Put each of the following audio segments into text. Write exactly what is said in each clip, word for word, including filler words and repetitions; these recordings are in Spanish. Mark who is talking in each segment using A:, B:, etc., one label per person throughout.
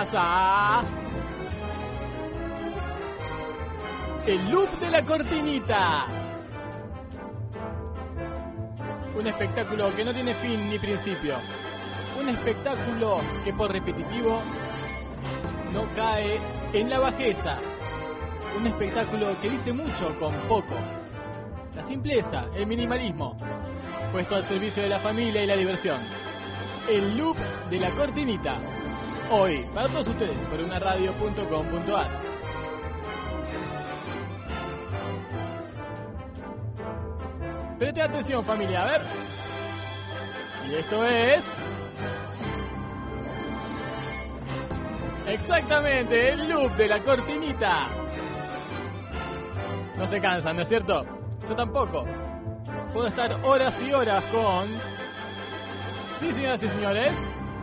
A: comienza el loop de la cortinita. Un espectáculo que no tiene fin ni principio. Un espectáculo que por repetitivo no cae en la bajeza. Un espectáculo que dice mucho con poco. La simpleza, el minimalismo, puesto al servicio de la familia y la diversión. El loop de la cortinita. Hoy, para todos ustedes, por una radio punto com punto a r. Preste atención, familia, a ver. Y esto es... exactamente, el loop de la cortinita. No se cansan, ¿no es cierto? Yo tampoco. Puedo estar horas y horas con... sí, señoras y señores.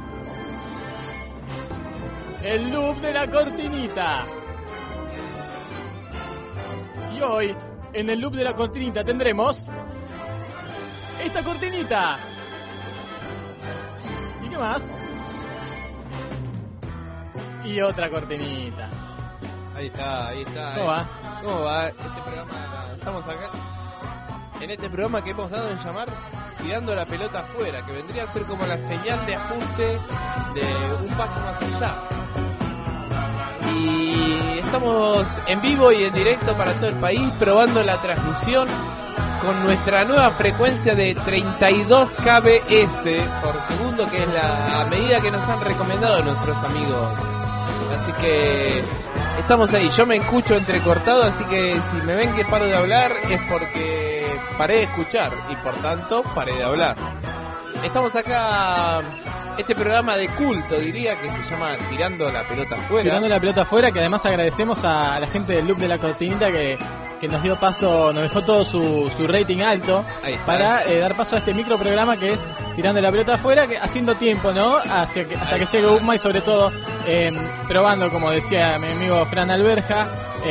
A: El loop de la cortinita. Y hoy, en el loop de la cortinita tendremos... esta cortinita. ¿Y qué más? Y otra cortinita.
B: Ahí está, ahí está.
A: ¿Cómo
B: eh.
A: va?
B: ¿Cómo va? Este programa, estamos acá en este programa que hemos dado en llamar Tirando la pelota afuera, que vendría a ser como la señal de ajuste de un paso más allá. Y estamos en vivo y en directo para todo el país, probando la transmisión con nuestra nueva frecuencia de treinta y dos kilobits por segundo, que es la medida que nos han recomendado nuestros amigos. Así que estamos ahí. Yo me escucho entrecortado, así que si me ven que paro de hablar es porque paré de escuchar y por tanto paré de hablar. Estamos acá, este programa de culto, diría, que se llama Tirando la pelota afuera.
A: Tirando la pelota afuera, que además agradecemos a la gente del loop de la cortinita que, que nos dio paso, nos dejó todo su, su rating alto para eh, dar paso a este micro programa que es Tirando la pelota afuera, que haciendo tiempo, ¿no? Hacia que, hasta que llegue U C M A y sobre todo eh, probando, como decía mi amigo Fran Alberja,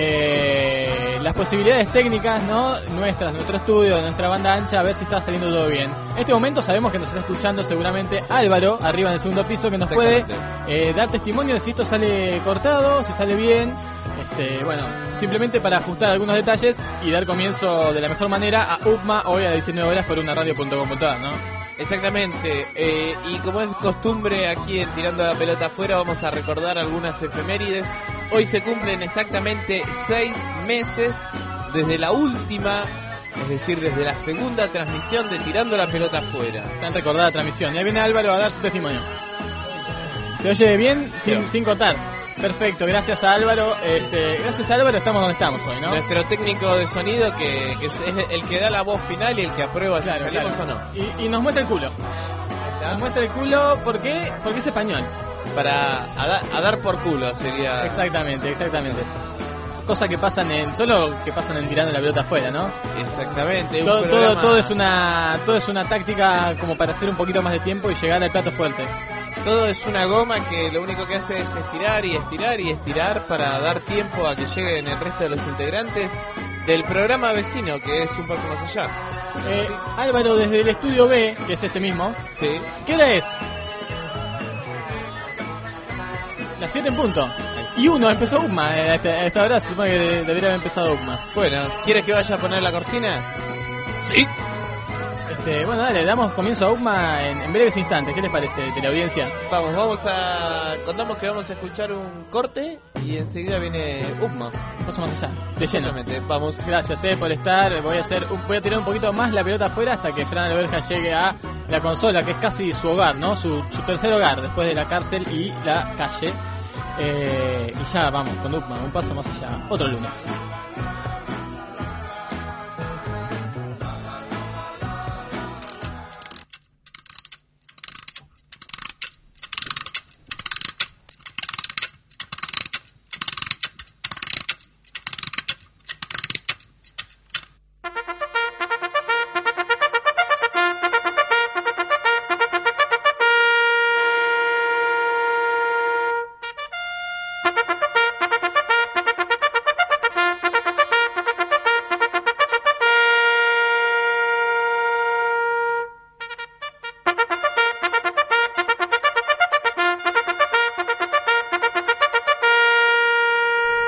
A: eh, las posibilidades técnicas, ¿no? Nuestras, nuestro estudio, nuestra banda ancha, a ver si está saliendo todo bien. En este momento sabemos que nos está escuchando seguramente Álvaro, arriba en el segundo piso, que nos puede eh, dar testimonio de si esto sale cortado, si sale bien. Este, bueno, simplemente para ajustar algunos detalles y dar comienzo de la mejor manera a U C M A hoy a las diecinueve horas por una radio punto com punto a r, ¿no?
B: Exactamente, eh, y como es costumbre aquí en Tirando la pelota afuera, vamos a recordar algunas efemérides. Hoy se cumplen exactamente seis meses desde la última, es decir, desde la segunda transmisión de Tirando la pelota afuera.
A: Tan recordada transmisión. Y ahí viene Álvaro a dar su testimonio. ¿Se oye bien? Sin,
B: Sí.
A: sin cortar. Perfecto, gracias a Álvaro. Este, gracias a Álvaro estamos donde estamos hoy, ¿no?
B: Nuestro técnico de sonido que, que es el que da la voz final y el que aprueba
A: Claro,
B: si salimos
A: claro.
B: o no.
A: Y, y nos muestra el culo. Nos muestra el culo, ¿por qué? Porque es español.
B: Para a, da- a dar por culo sería.
A: Exactamente, exactamente. Cosas que pasan en, solo que pasan en Tirando la pelota afuera, ¿no?
B: Exactamente. un
A: Todo, todo,
B: programa-
A: todo es una, todo es una táctica como para hacer un poquito más de tiempo y llegar al plato fuerte.
B: Todo es una goma que lo único que hace es estirar y estirar y estirar para dar tiempo a que lleguen el resto de los integrantes del programa vecino, que es un paso más allá.
A: Eh, Álvaro, desde el estudio B, que es este mismo,
B: Sí.
A: ¿qué hora es? Las siete en punto. Y uno, empezó U C M A. eh, A esta, a esta hora se supone que de- debería haber empezado U C M A.
B: Bueno, ¿quieres que vaya a poner la cortina?
A: Sí. Este, bueno, dale, damos comienzo a U C M A en, en breves instantes. ¿Qué les parece, teleaudiencia?
B: Vamos, vamos a... Contamos que vamos a escuchar un corte y enseguida viene U C M A.
A: Paso más allá, de lleno.
B: Exactamente, vamos.
A: Gracias eh, por estar. Voy a hacer, un- voy a tirar un poquito más la pelota afuera hasta que Fran Alberja llegue a la consola, que es casi su hogar, ¿no? Su, su tercer hogar después de la cárcel y la calle. Eh, y ya vamos con U C M A, un paso más allá. Otro lunes.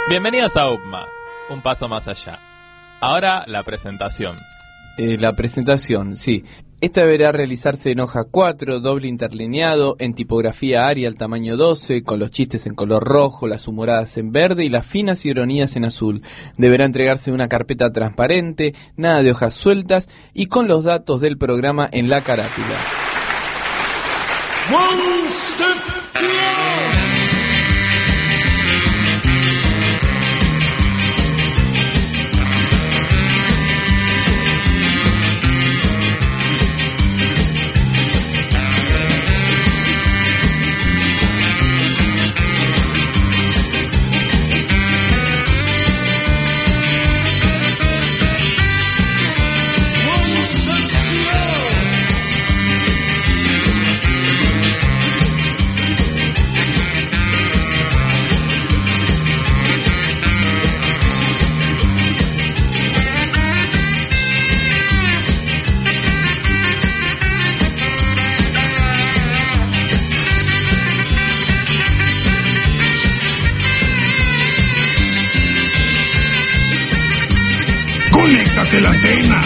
C: Bienvenidos a U P M A, un paso más allá. Ahora la presentación.
B: Eh, la presentación, sí. Esta deberá realizarse en hoja cuatro, doble interlineado, en tipografía Arial tamaño doce, con los chistes en color rojo, las humoradas en verde y las finas ironías en azul. Deberá entregarse en una carpeta transparente, nada de hojas sueltas y con los datos del programa en la carátula. One step beyond.
D: ¡Conéctate la antena!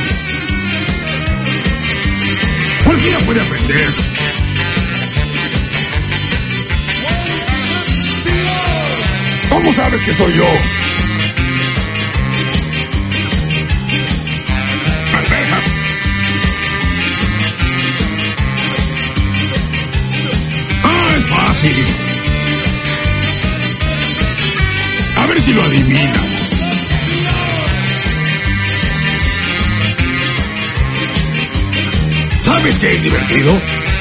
D: Cualquiera puede aprender. ¿Cómo sabes que soy yo? ¡Alberja! ¡Ah, es fácil! A ver si lo adivinas. ¿Sabes qué es divertido?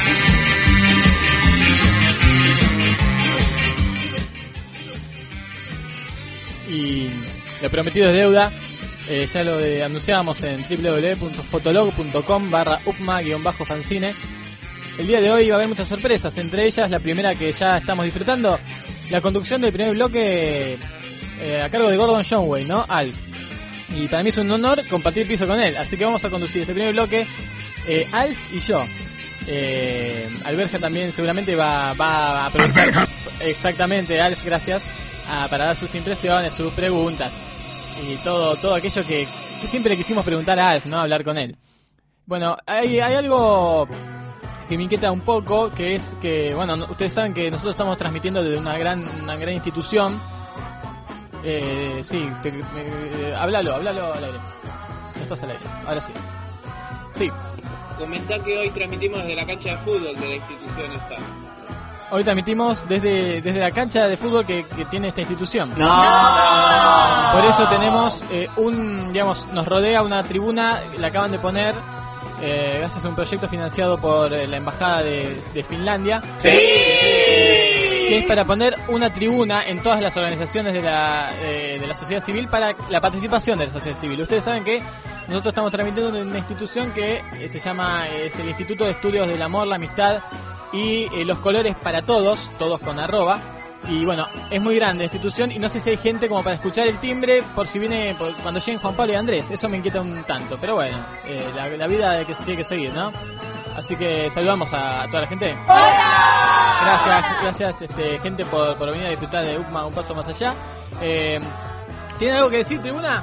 A: Y lo prometido es deuda. Eh, ya lo de, anunciábamos en w w w punto fotolog punto com barra upma guión bajo fanzine. El día de hoy va a haber muchas sorpresas, entre ellas la primera que ya estamos disfrutando, la conducción del primer bloque eh, a cargo de Gordon Shumway, ¿no? Alf. Y para mí es un honor compartir piso con él, así que vamos a conducir este primer bloque Eh, Alf y yo. eh, Alberja también seguramente va, va a aprovechar.
D: Alberja.
A: Exactamente, Alf, gracias, a, para dar sus impresiones, sus preguntas y todo todo aquello que, que siempre quisimos preguntar a Alf, ¿no? Hablar con él. Bueno, hay, hay algo que me inquieta un poco, que es que, bueno, no, ustedes saben que nosotros estamos transmitiendo desde una gran una gran institución. Eh, sí, te, eh, háblalo, háblalo al aire. No estás al aire, ahora sí. Sí.
B: Comentá que hoy transmitimos desde la cancha de fútbol de la institución esta.
A: Hoy transmitimos desde desde la cancha de fútbol que, que tiene esta institución.
B: ¡No! no.
A: Por eso tenemos eh, un, digamos, nos rodea una tribuna, la acaban de poner, eh, gracias a un proyecto financiado por eh, la Embajada de, de Finlandia.
B: ¡Sí!
A: Que es para poner una tribuna en todas las organizaciones de la, eh, de la sociedad civil para la participación de la sociedad civil. Ustedes saben que nosotros estamos transmitiendo en una institución que eh, se llama, eh, es el Instituto de Estudios del Amor, la Amistad y eh, los Colores para Todos, todos con arroba. Y bueno, es muy grande la institución y no sé si hay gente como para escuchar el timbre por si viene, por, cuando lleguen Juan Pablo y Andrés. Eso me inquieta un tanto, pero bueno, eh, la, la vida que tiene que seguir, ¿no? Así que saludamos a, a toda la gente. ¡Hola! Gracias, gracias este, gente por, por venir a disfrutar de U P M A un paso más allá. Eh, ¿Tienen algo que decir, tribuna?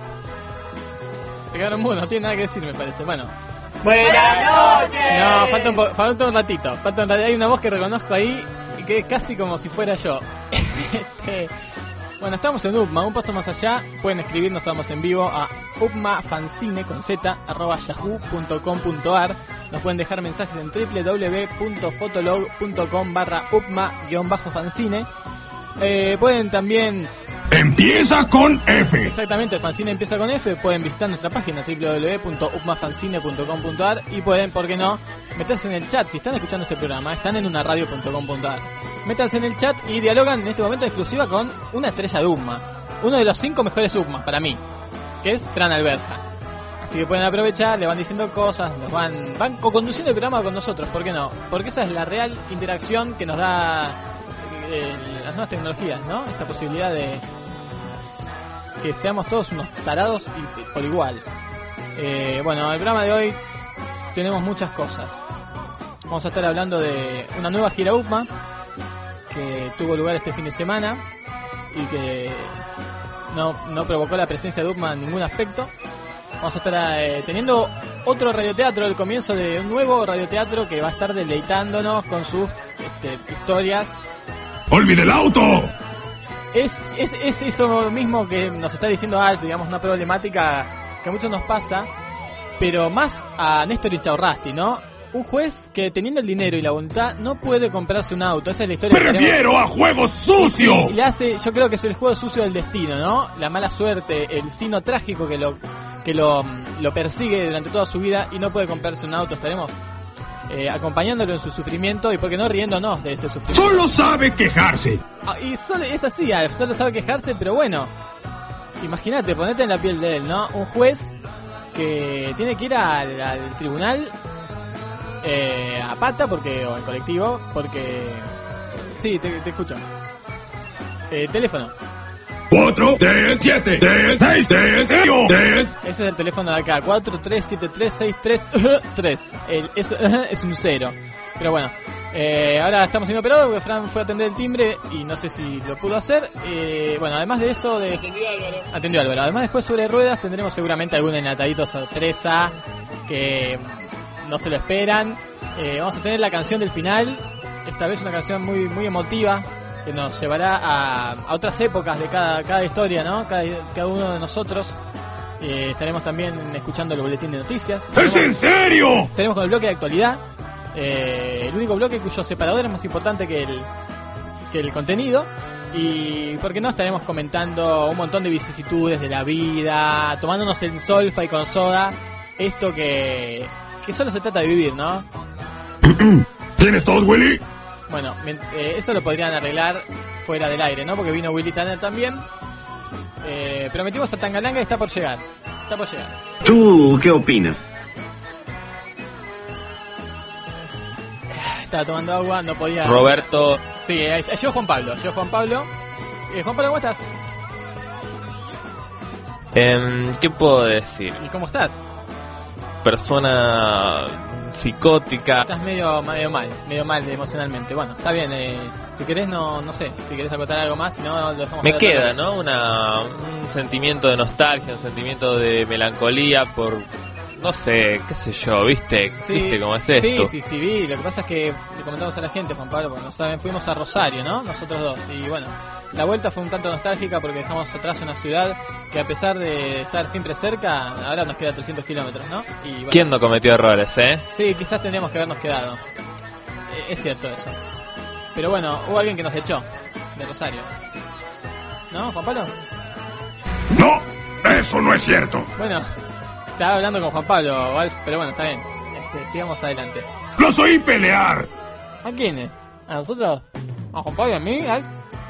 A: Se quedaron mudos, no tienen nada que decir, me parece. Bueno.
E: ¡Buenas noches!
A: No, falta un, po- falta un ratito. Falta un ratito. Hay una voz que reconozco ahí y que es casi como si fuera yo. este, bueno, estamos en U P M A, un paso más allá. Pueden escribirnos, estamos en vivo a upmafanzine con z arroba yahoo punto com punto ar. Nos pueden dejar mensajes en w w w punto fotolog punto com barra upma guión bajo fanzine. Eh, pueden también...
D: Empieza con F.
A: Exactamente, el fanzine empieza con F. Pueden visitar nuestra página w w w punto upmafanzine punto com punto ar y pueden, ¿por qué no?, meterse en el chat. Si están escuchando este programa, están en una radio punto com punto ar. Métanse en el chat y dialogan en este momento exclusiva con una estrella de U P M A. Uno de los cinco mejores U P M A para mí, que es Fran Alberja. Así que pueden aprovechar, le van diciendo cosas, nos van, van co-conduciendo el programa con nosotros, ¿por qué no? Porque esa es la real interacción que nos da eh, las nuevas tecnologías, ¿no? Esta posibilidad de que seamos todos unos tarados y, y por igual. Eh, bueno, el programa de hoy tenemos muchas cosas. Vamos a estar hablando de una nueva gira U P M A que tuvo lugar este fin de semana y que no, no provocó la presencia de Duckman en ningún aspecto. Vamos a estar eh, teniendo otro radioteatro, el comienzo de un nuevo radioteatro que va a estar deleitándonos con sus este, historias.
D: ¡Olvide el auto!
A: Es, es, es eso mismo que nos está diciendo Alf, digamos, una problemática que a muchos nos pasa, pero más a Néstor Inchaurrasti, ¿no? Un juez que teniendo el dinero y la voluntad no puede comprarse un auto. Esa es la historia.
D: ¡Me
A: que
D: refiero
A: tenemos.
D: a juego sucio!
A: Y le hace, yo creo que es el juego sucio del destino, ¿no? La mala suerte, el sino trágico que lo que lo, lo persigue durante toda su vida y no puede comprarse un auto. Estaremos eh, acompañándolo en su sufrimiento y, ¿por qué no, riéndonos de ese sufrimiento?
D: ¡Solo sabe quejarse!
A: Ah, y solo, es así, Alf, solo sabe quejarse, pero bueno, imagínate, ponete en la piel de él, ¿no? Un juez que tiene que ir al, al tribunal eh, a pata, porque o en colectivo, porque... Sí, te, te escucho. Eh, teléfono.
D: cuatro, tres, siete, tres, seis, tres, tres.
A: Ese es el teléfono de acá, cuatro tres siete tres seis tres tres. El, eso es un cero. Pero bueno, eh, ahora estamos siendo operados porque Fran fue a atender el timbre y no sé si lo pudo hacer. Eh, bueno, además de eso... De...
B: Atendió Álvaro.
A: Atendió Álvaro. Además, después sobre ruedas tendremos seguramente algún enlatadito sorpresa que no se lo esperan. Eh, vamos a tener la canción del final. Esta vez una canción muy muy emotiva que nos llevará a, a otras épocas de cada, cada historia, ¿no? Cada, cada uno de nosotros. Eh, estaremos también escuchando el boletín de noticias.
D: ¿Es en serio?
A: Estaremos con el bloque de actualidad. Eh, el único bloque cuyo separador es más importante que el, que el contenido. Y, ¿por qué no? Estaremos comentando un montón de vicisitudes de la vida, tomándonos el solfa y con soda. Esto que, que solo se trata de vivir, ¿no?
D: ¿Tienes tos, Willy?
A: Bueno, eh, eso lo podrían arreglar fuera del aire, ¿no? Porque vino Willy Tanner también. Eh, prometimos a Tangalanga y está por llegar. Está por llegar.
F: ¿Tú qué opinas?
A: Estaba tomando agua, no podía...
C: Roberto,
A: Sí, ahí está. Llegó Juan Pablo. Llegó Juan Pablo. Eh, Juan Pablo, ¿cómo estás?
C: em, ¿qué puedo decir?
A: ¿Y cómo estás?
C: Persona psicótica.
A: Estás medio, medio mal, medio mal emocionalmente. Bueno, está bien. Eh, si querés, no no sé. Si querés acotar algo más, si no, lo dejamos
C: Me
A: para
C: queda,
A: otro.
C: ¿no? Una, un sentimiento de nostalgia, un sentimiento de melancolía por, no sé, qué sé yo, ¿viste?
A: Sí,
C: ¿Viste cómo es esto?
A: Sí, sí, sí, vi. Lo que pasa es que le comentamos a la gente, Juan Pablo, porque no saben, fuimos a Rosario, ¿no? Nosotros dos. Y bueno, la vuelta fue un tanto nostálgica porque dejamos atrás una ciudad que, a pesar de estar siempre cerca, ahora nos queda trescientos kilómetros, ¿no? Y bueno,
C: ¿Quién no cometió errores, eh?
A: sí, quizás tendríamos que habernos quedado. Eh, Es cierto eso. Pero bueno, hubo alguien que nos echó de Rosario. ¿No, Juan Pablo?
D: No, eso no es cierto.
A: Bueno, estaba hablando con Juan Pablo, Alf, pero bueno, está bien. Este, sigamos adelante.
D: Los oí pelear.
A: ¿A quiénes? ¿A nosotros? ¿A Juan Pablo y a mí, Alf?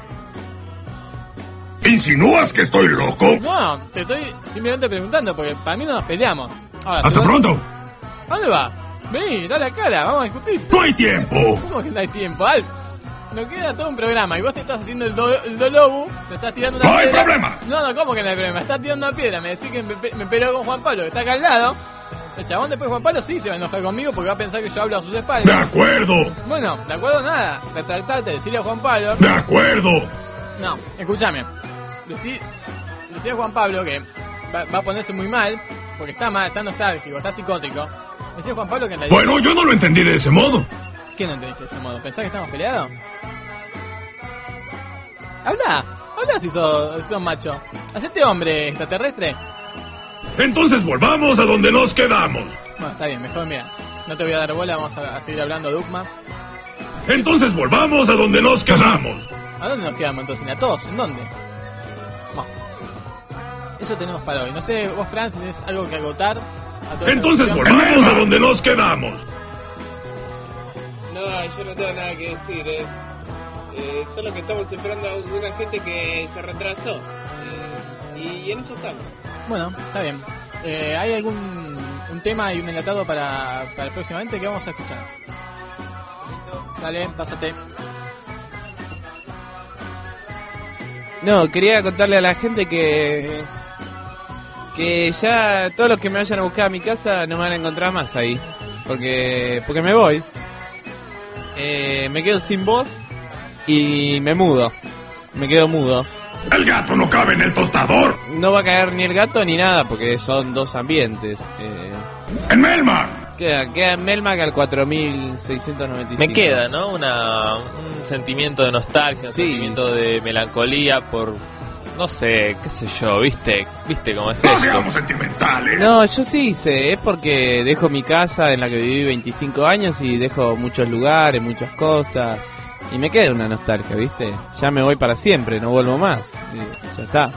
D: ¿Insinúas que estoy loco?
A: No, te estoy simplemente preguntando porque para mí no nos peleamos. Ahora,
D: Hasta
A: ¿tú-
D: pronto.
A: ¿A dónde va? Vení, dale la cara, vamos a discutir.
D: No hay tiempo.
A: ¿Cómo que no hay tiempo, Alf? Nos queda todo un programa y vos te estás haciendo el, do, el dolobu, te estás tirando una
D: No hay
A: piedra.
D: problema.
A: No, no, ¿cómo que no hay problema? Estás tirando una piedra, me decís que me, pe- me peleó con Juan Pablo, que está acá al lado. El chabón después de Juan Pablo sí se va a enojar conmigo porque va a pensar que yo hablo a sus
D: De
A: espaldas.
D: acuerdo.
A: Bueno, de acuerdo nada, retractate, decirle a Juan Pablo.
D: De acuerdo.
A: No, escúchame. Decí, decí a Juan Pablo que va, va a ponerse muy mal porque está mal, está nostálgico, está psicótico. Decí a Juan Pablo que en realidad...
D: Bueno, yo no lo entendí de ese modo.
A: ¿Qué no entendiste de ese modo? ¿Pensás que estamos peleados? Habla, habla si sos, si sos macho. Hacete hombre extraterrestre.
D: Entonces volvamos a donde nos quedamos.
A: Bueno, está bien, mejor mira. No te voy a dar bola, vamos a, a seguir hablando de Dugma.
D: Entonces volvamos a donde nos quedamos.
A: ¿A dónde nos quedamos entonces? ¿A todos? ¿En dónde? Bueno, eso tenemos para hoy. No sé, vos, Fran, si tenés algo que agotar. A toda esta
D: Entonces
A: cuestión.
D: volvamos a donde nos quedamos.
B: No, yo no tengo nada que decir, eh. Eh, solo que estamos esperando a una gente que se retrasó. Eh, y en eso estamos.
A: Bueno, está bien. Eh, ¿Hay algún un tema y un enlatado para, para próximamente que vamos a escuchar? Dale, pásate.
B: No, quería contarle a la gente que que ya todos los que me vayan a buscar a mi casa no me van a encontrar más ahí, porque porque me voy, eh, me quedo sin voz y me mudo, me quedo mudo,
D: El gato no cabe en el tostador.
B: No va a caer ni el gato ni nada porque son dos ambientes. Eh,
D: En Melmac.
B: Queda, queda en Melmac al cuatro mil seiscientos noventa y cinco.
C: Me queda, ¿no? Una, un sentimiento de nostalgia, un
B: Sí,
C: sentimiento
B: sí.
C: de melancolía por, no sé, qué sé yo, ¿viste? ¿Viste cómo es
D: No
C: esto?
D: seamos sentimentales.
B: No, yo sí sé, es porque dejo mi casa en la que viví veinticinco años y dejo muchos lugares, muchas cosas. Y me queda una nostalgia, ¿viste? Ya me voy para siempre, no vuelvo más. Y ya está.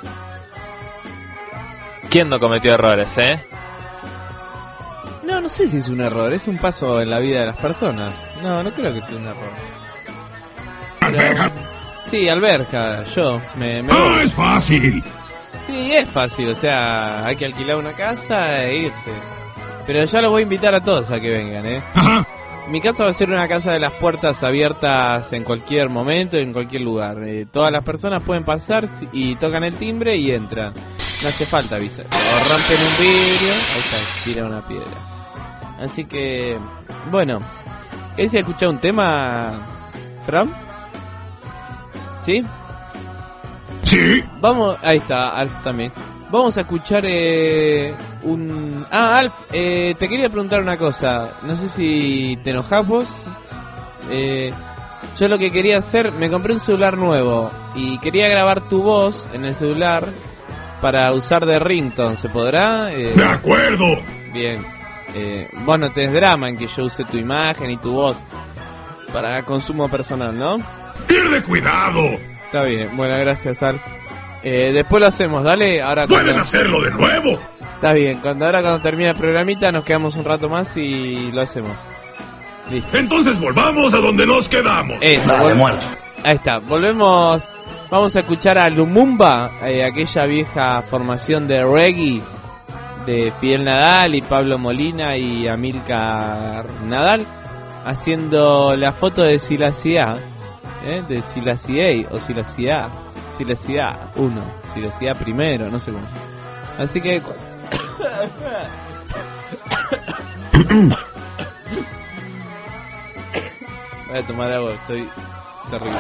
C: ¿Quién no cometió errores, eh?
B: No, no sé si es un error, es un paso en la vida de las personas. No, no creo que sea un error.
D: Alberca.
B: Sí, alberca, yo me, me
D: No
B: voy.
D: es fácil.
B: Sí, es fácil, o sea, hay que alquilar una casa e irse. Pero ya los voy a invitar a todos a que vengan, ¿eh?
D: Ajá.
B: Mi casa va a ser una casa de las puertas abiertas en cualquier momento, en cualquier lugar. Eh, todas las personas pueden pasar si- y tocan el timbre y entran. No hace falta avisar. O rompen un vidrio, ahí está, tiran una piedra. Así que, bueno, ¿querés escuchar un tema, Fran? ¿Sí?
D: Sí.
B: Vamos, ahí está, Alf también. Vamos a escuchar eh, un... Ah, Alf, eh, te quería preguntar una cosa. No sé si te enojás vos. Eh, yo lo que quería hacer, me compré un celular nuevo y quería grabar tu voz en el celular para usar de ringtone. ¿Se podrá? Eh,
D: De acuerdo.
B: bien. Eh, vos no tenés drama en que yo use tu imagen y tu voz para consumo personal, ¿no?
D: Pierde cuidado.
B: Está bien. Bueno, gracias, Alf. Eh, después lo hacemos, dale. Ahora
D: Pueden
B: cuando...
D: hacerlo de nuevo.
B: Está bien, cuando ahora cuando termine el programita nos quedamos un rato más y lo hacemos. Listo.
D: Entonces volvamos a donde nos quedamos.
B: Eso, vol- Ahí está, volvemos. Vamos a escuchar a Lumumba, eh, aquella vieja formación de reggae de Fidel Nadal y Pablo Molina y Amílcar Nadal, haciendo la foto de Silasia, eh, de Silasia o Silasia, Silasia uno, Silasia primero, no sé cómo. Así que cu- voy a tomar agua, estoy terrible.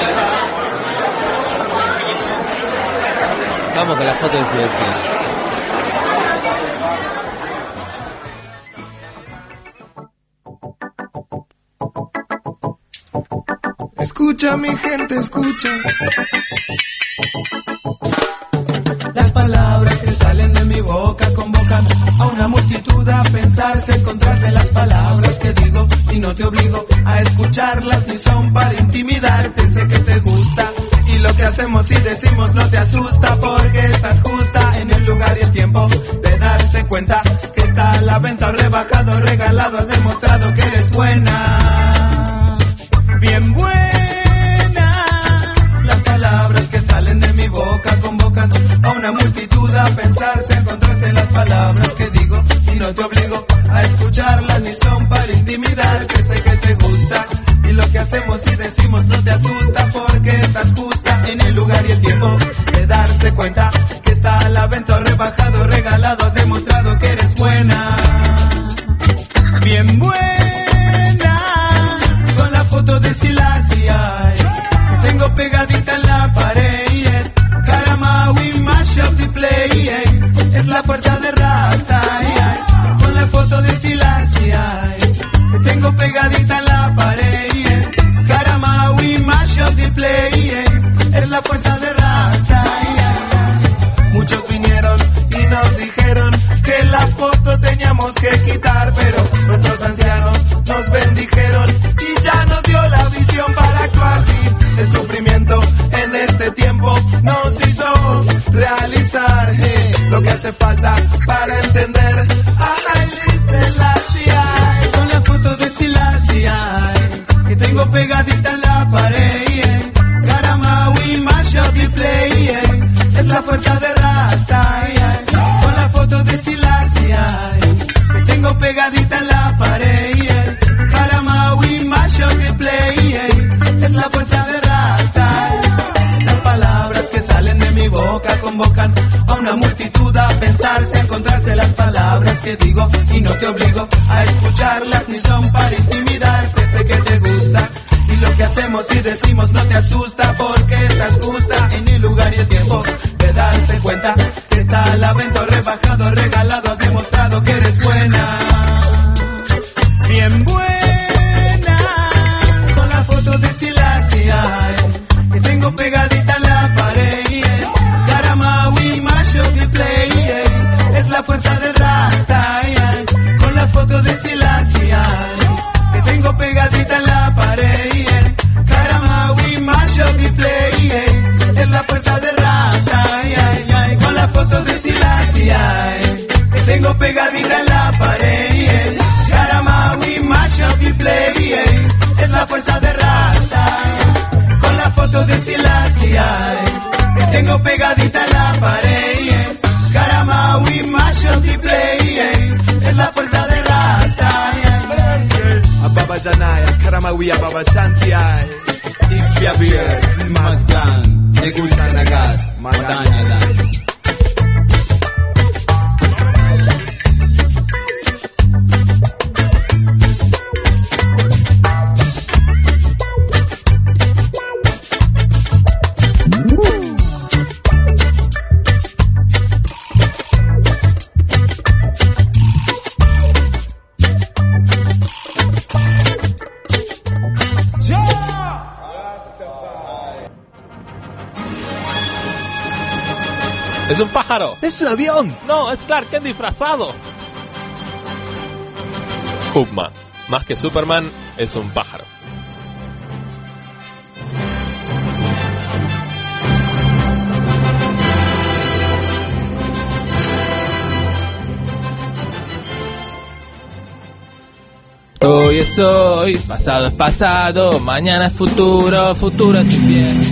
B: Vamos con la foto de Silasia.
F: Escucha, mi gente, escucha. Las palabras que salen de mi boca convocan a una multitud a pensarse, encontrarse las palabras que digo y no te obligo a escucharlas ni son para intimidarte. Sé que te gusta y lo que hacemos y decimos no te asusta porque estás justa en el lugar y el tiempo de darse cuenta que está a la venta o rebajado, regalado. Has demostrado que eres buena, bien buena. Las palabras que salen de mi boca convocan a una multitud a pensarse, a encontrarse las palabras que digo y no te obligo a escucharlas ni son para intimidarte. Sé que te gusta y lo que hacemos y decimos no te asusta porque estás justa en el lugar y el tiempo de darse cuenta que está a la venta o rebajado, regalado. Has demostrado que eres buena, bien buena. Con la foto de Silasia que tengo pegadita en la pared, Karamawi mash up the place, es la fuerza de Rasta. Con la foto de Silasia que tengo pegadita en la pared, Karamawi mash up the place, es la fuerza de Rasta. Muchos vinieron y nos dijeron que la foto teníamos que quitar, pero nuestros ancianos nos bendijeron y ya nos dio la visión para actuar. Sí, el sufrimiento en este tiempo nos hizo realizar eh, lo que hace falta para entender a Haile Selassie. Con la foto de Silasia que tengo pegadita en la pared, Karamawi mash up the place, es la fuerza de Rasta. Con la foto de Silasia que tengo pegadita en la pared, Karamawi mash up the place, es la fuerza de Rasta. Las palabras que salen de mi boca convocan a una multitud a pensarse, a encontrarse las palabras que digo y no te obligo a escucharlas ni son para intimidarte. Sé que te gusta y lo que hacemos vemos y decimos no te asusta porque estás justa en el lugar y el tiempo de darse cuenta que está al la venta, rebajado, regalado, has demostrado que eres buena, bien buena, con la foto de Silasia que tengo pegadita en la pared, yeah. Karamawi, mash of the play, yeah. Es la fuerza del Rasta, yeah. Con la foto de Silasia que tengo pegadita en la pared, yeah. Karamawi, mash of the play, yeah. Es la fuerza del Rasta, yeah, yeah. Con la foto de Silasia que tengo pegadita en la pared, yeah. Karamawi, mash of the play, yeah. Es la fuerza del Rasta, con la foto de Silasia que tengo pegadita en la pared, yeah. Karamawi, mash of the play, yeah. Es la fuerza de Rasta, yeah.
G: Ababa Janaya, Karamawi, Ababa Shantiai, Ixia Mazlan, Negusanagas, Madanyala.
C: ¡Es un pájaro!
G: ¡Es un avión!
C: ¡No, es Clark Kent disfrazado! Upma, más que Superman, es un pájaro. Hoy es hoy, pasado es pasado, mañana es futuro, futuro es invierno.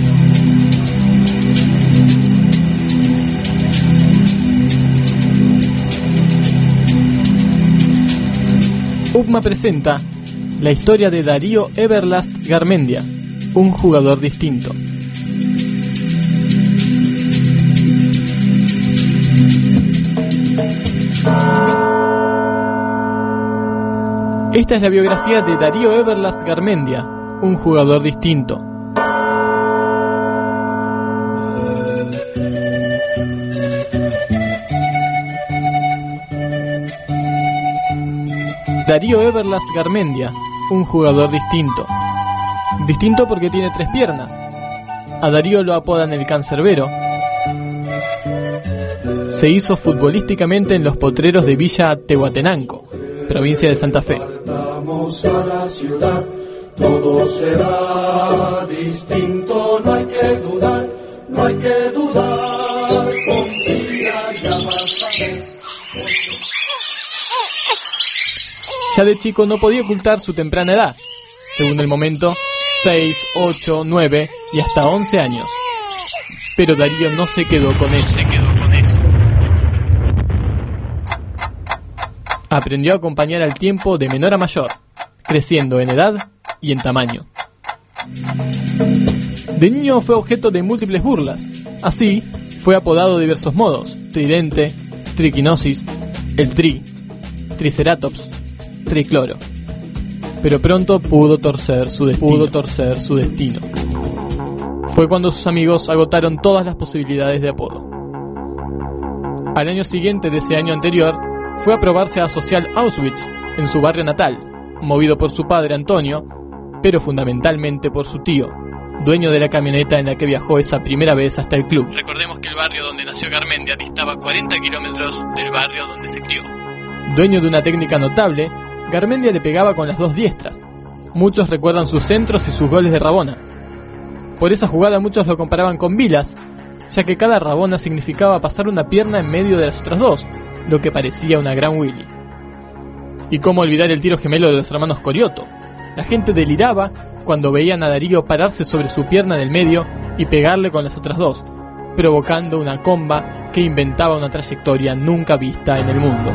A: Upma presenta la historia de Darío Everlast Garmendia, un jugador distinto. Esta es la biografía de Darío Everlast Garmendia, un jugador distinto. Darío Everlast Garmendia, un jugador distinto. Distinto porque tiene tres piernas. A Darío lo apodan el cancerbero. Se hizo futbolísticamente en los potreros de Villa Tehuatenanco, provincia de Santa Fe.
H: Vamos a la ciudad, todo será distinto, no hay que dudar, no hay que dudar, confía, ya vas a ver.
A: Ya de chico no podía ocultar su temprana edad, según el momento, seis, ocho, nueve y hasta once años. Pero Darío no se quedó con eso. Se quedó con eso. Aprendió a acompañar al tiempo de menor a mayor, creciendo en edad y en tamaño. De niño fue objeto de múltiples burlas. Así, fue apodado de diversos modos: Tridente, Triquinosis, el Tri, Triceratops, Tricloro. Pero pronto pudo torcer su destino. Pudo torcer su destino. Fue cuando sus amigos agotaron todas las posibilidades de apodo. Al año siguiente de ese año anterior, fue a probarse a Social Auschwitz, en su barrio natal, movido por su padre Antonio, pero fundamentalmente por su tío, dueño de la camioneta en la que viajó esa primera vez hasta el club. Recordemos que el barrio donde nació Garmendia distaba cuarenta kilómetros del barrio donde se crió. Dueño de una técnica notable, Garmendia le pegaba con las dos diestras. Muchos recuerdan sus centros y sus goles de rabona. Por esa jugada muchos lo comparaban con Vilas, ya que cada rabona significaba pasar una pierna en medio de las otras dos, lo que parecía una gran Willy. Y cómo olvidar el tiro gemelo de los hermanos Corioto. La gente deliraba cuando veían a Darío pararse sobre su pierna del medio y pegarle con las otras dos, provocando una comba que inventaba una trayectoria nunca vista en el mundo.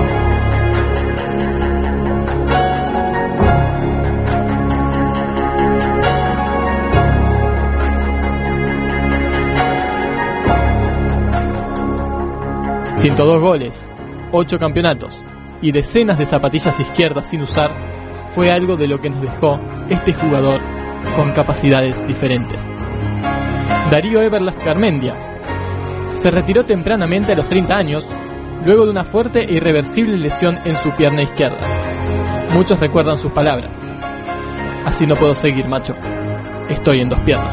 A: ciento dos goles, ocho campeonatos y decenas de zapatillas izquierdas sin usar fue algo de lo que nos dejó este jugador con capacidades diferentes. Darío Everlast Garmendia se retiró tempranamente a los treinta años, luego de una fuerte e irreversible lesión en su pierna izquierda. Muchos recuerdan sus palabras: así no puedo seguir, macho. Estoy en dos piernas.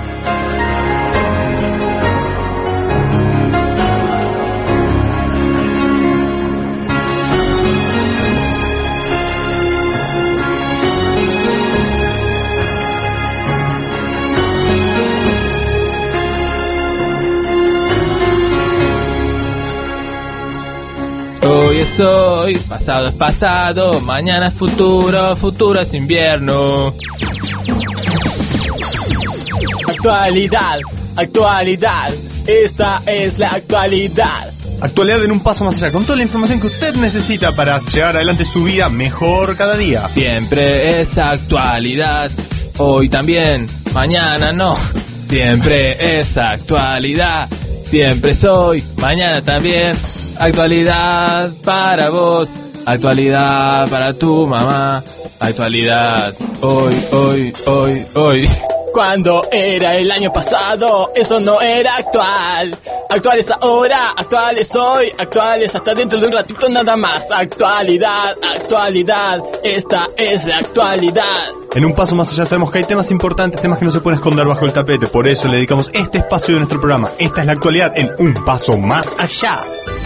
C: Hoy es hoy, pasado es pasado, mañana es futuro, futuro es invierno.
A: Actualidad, actualidad, esta es la actualidad.
I: Actualidad en un paso más allá, con toda la información que usted necesita para llevar adelante su vida mejor cada día.
C: Siempre es actualidad, hoy también, mañana no. Siempre es actualidad, siempre es hoy, mañana también. Actualidad para vos, actualidad para tu mamá, actualidad hoy, hoy, hoy, hoy.
A: Cuando era el año pasado, eso no era actual. Actual es ahora, actual es hoy, actual es hasta dentro de un ratito nada más. Actualidad, actualidad, esta es la actualidad.
I: En un paso más allá sabemos que hay temas importantes, temas que no se pueden esconder bajo el tapete. Por eso le dedicamos este espacio de nuestro programa. Esta es la actualidad en un paso más allá.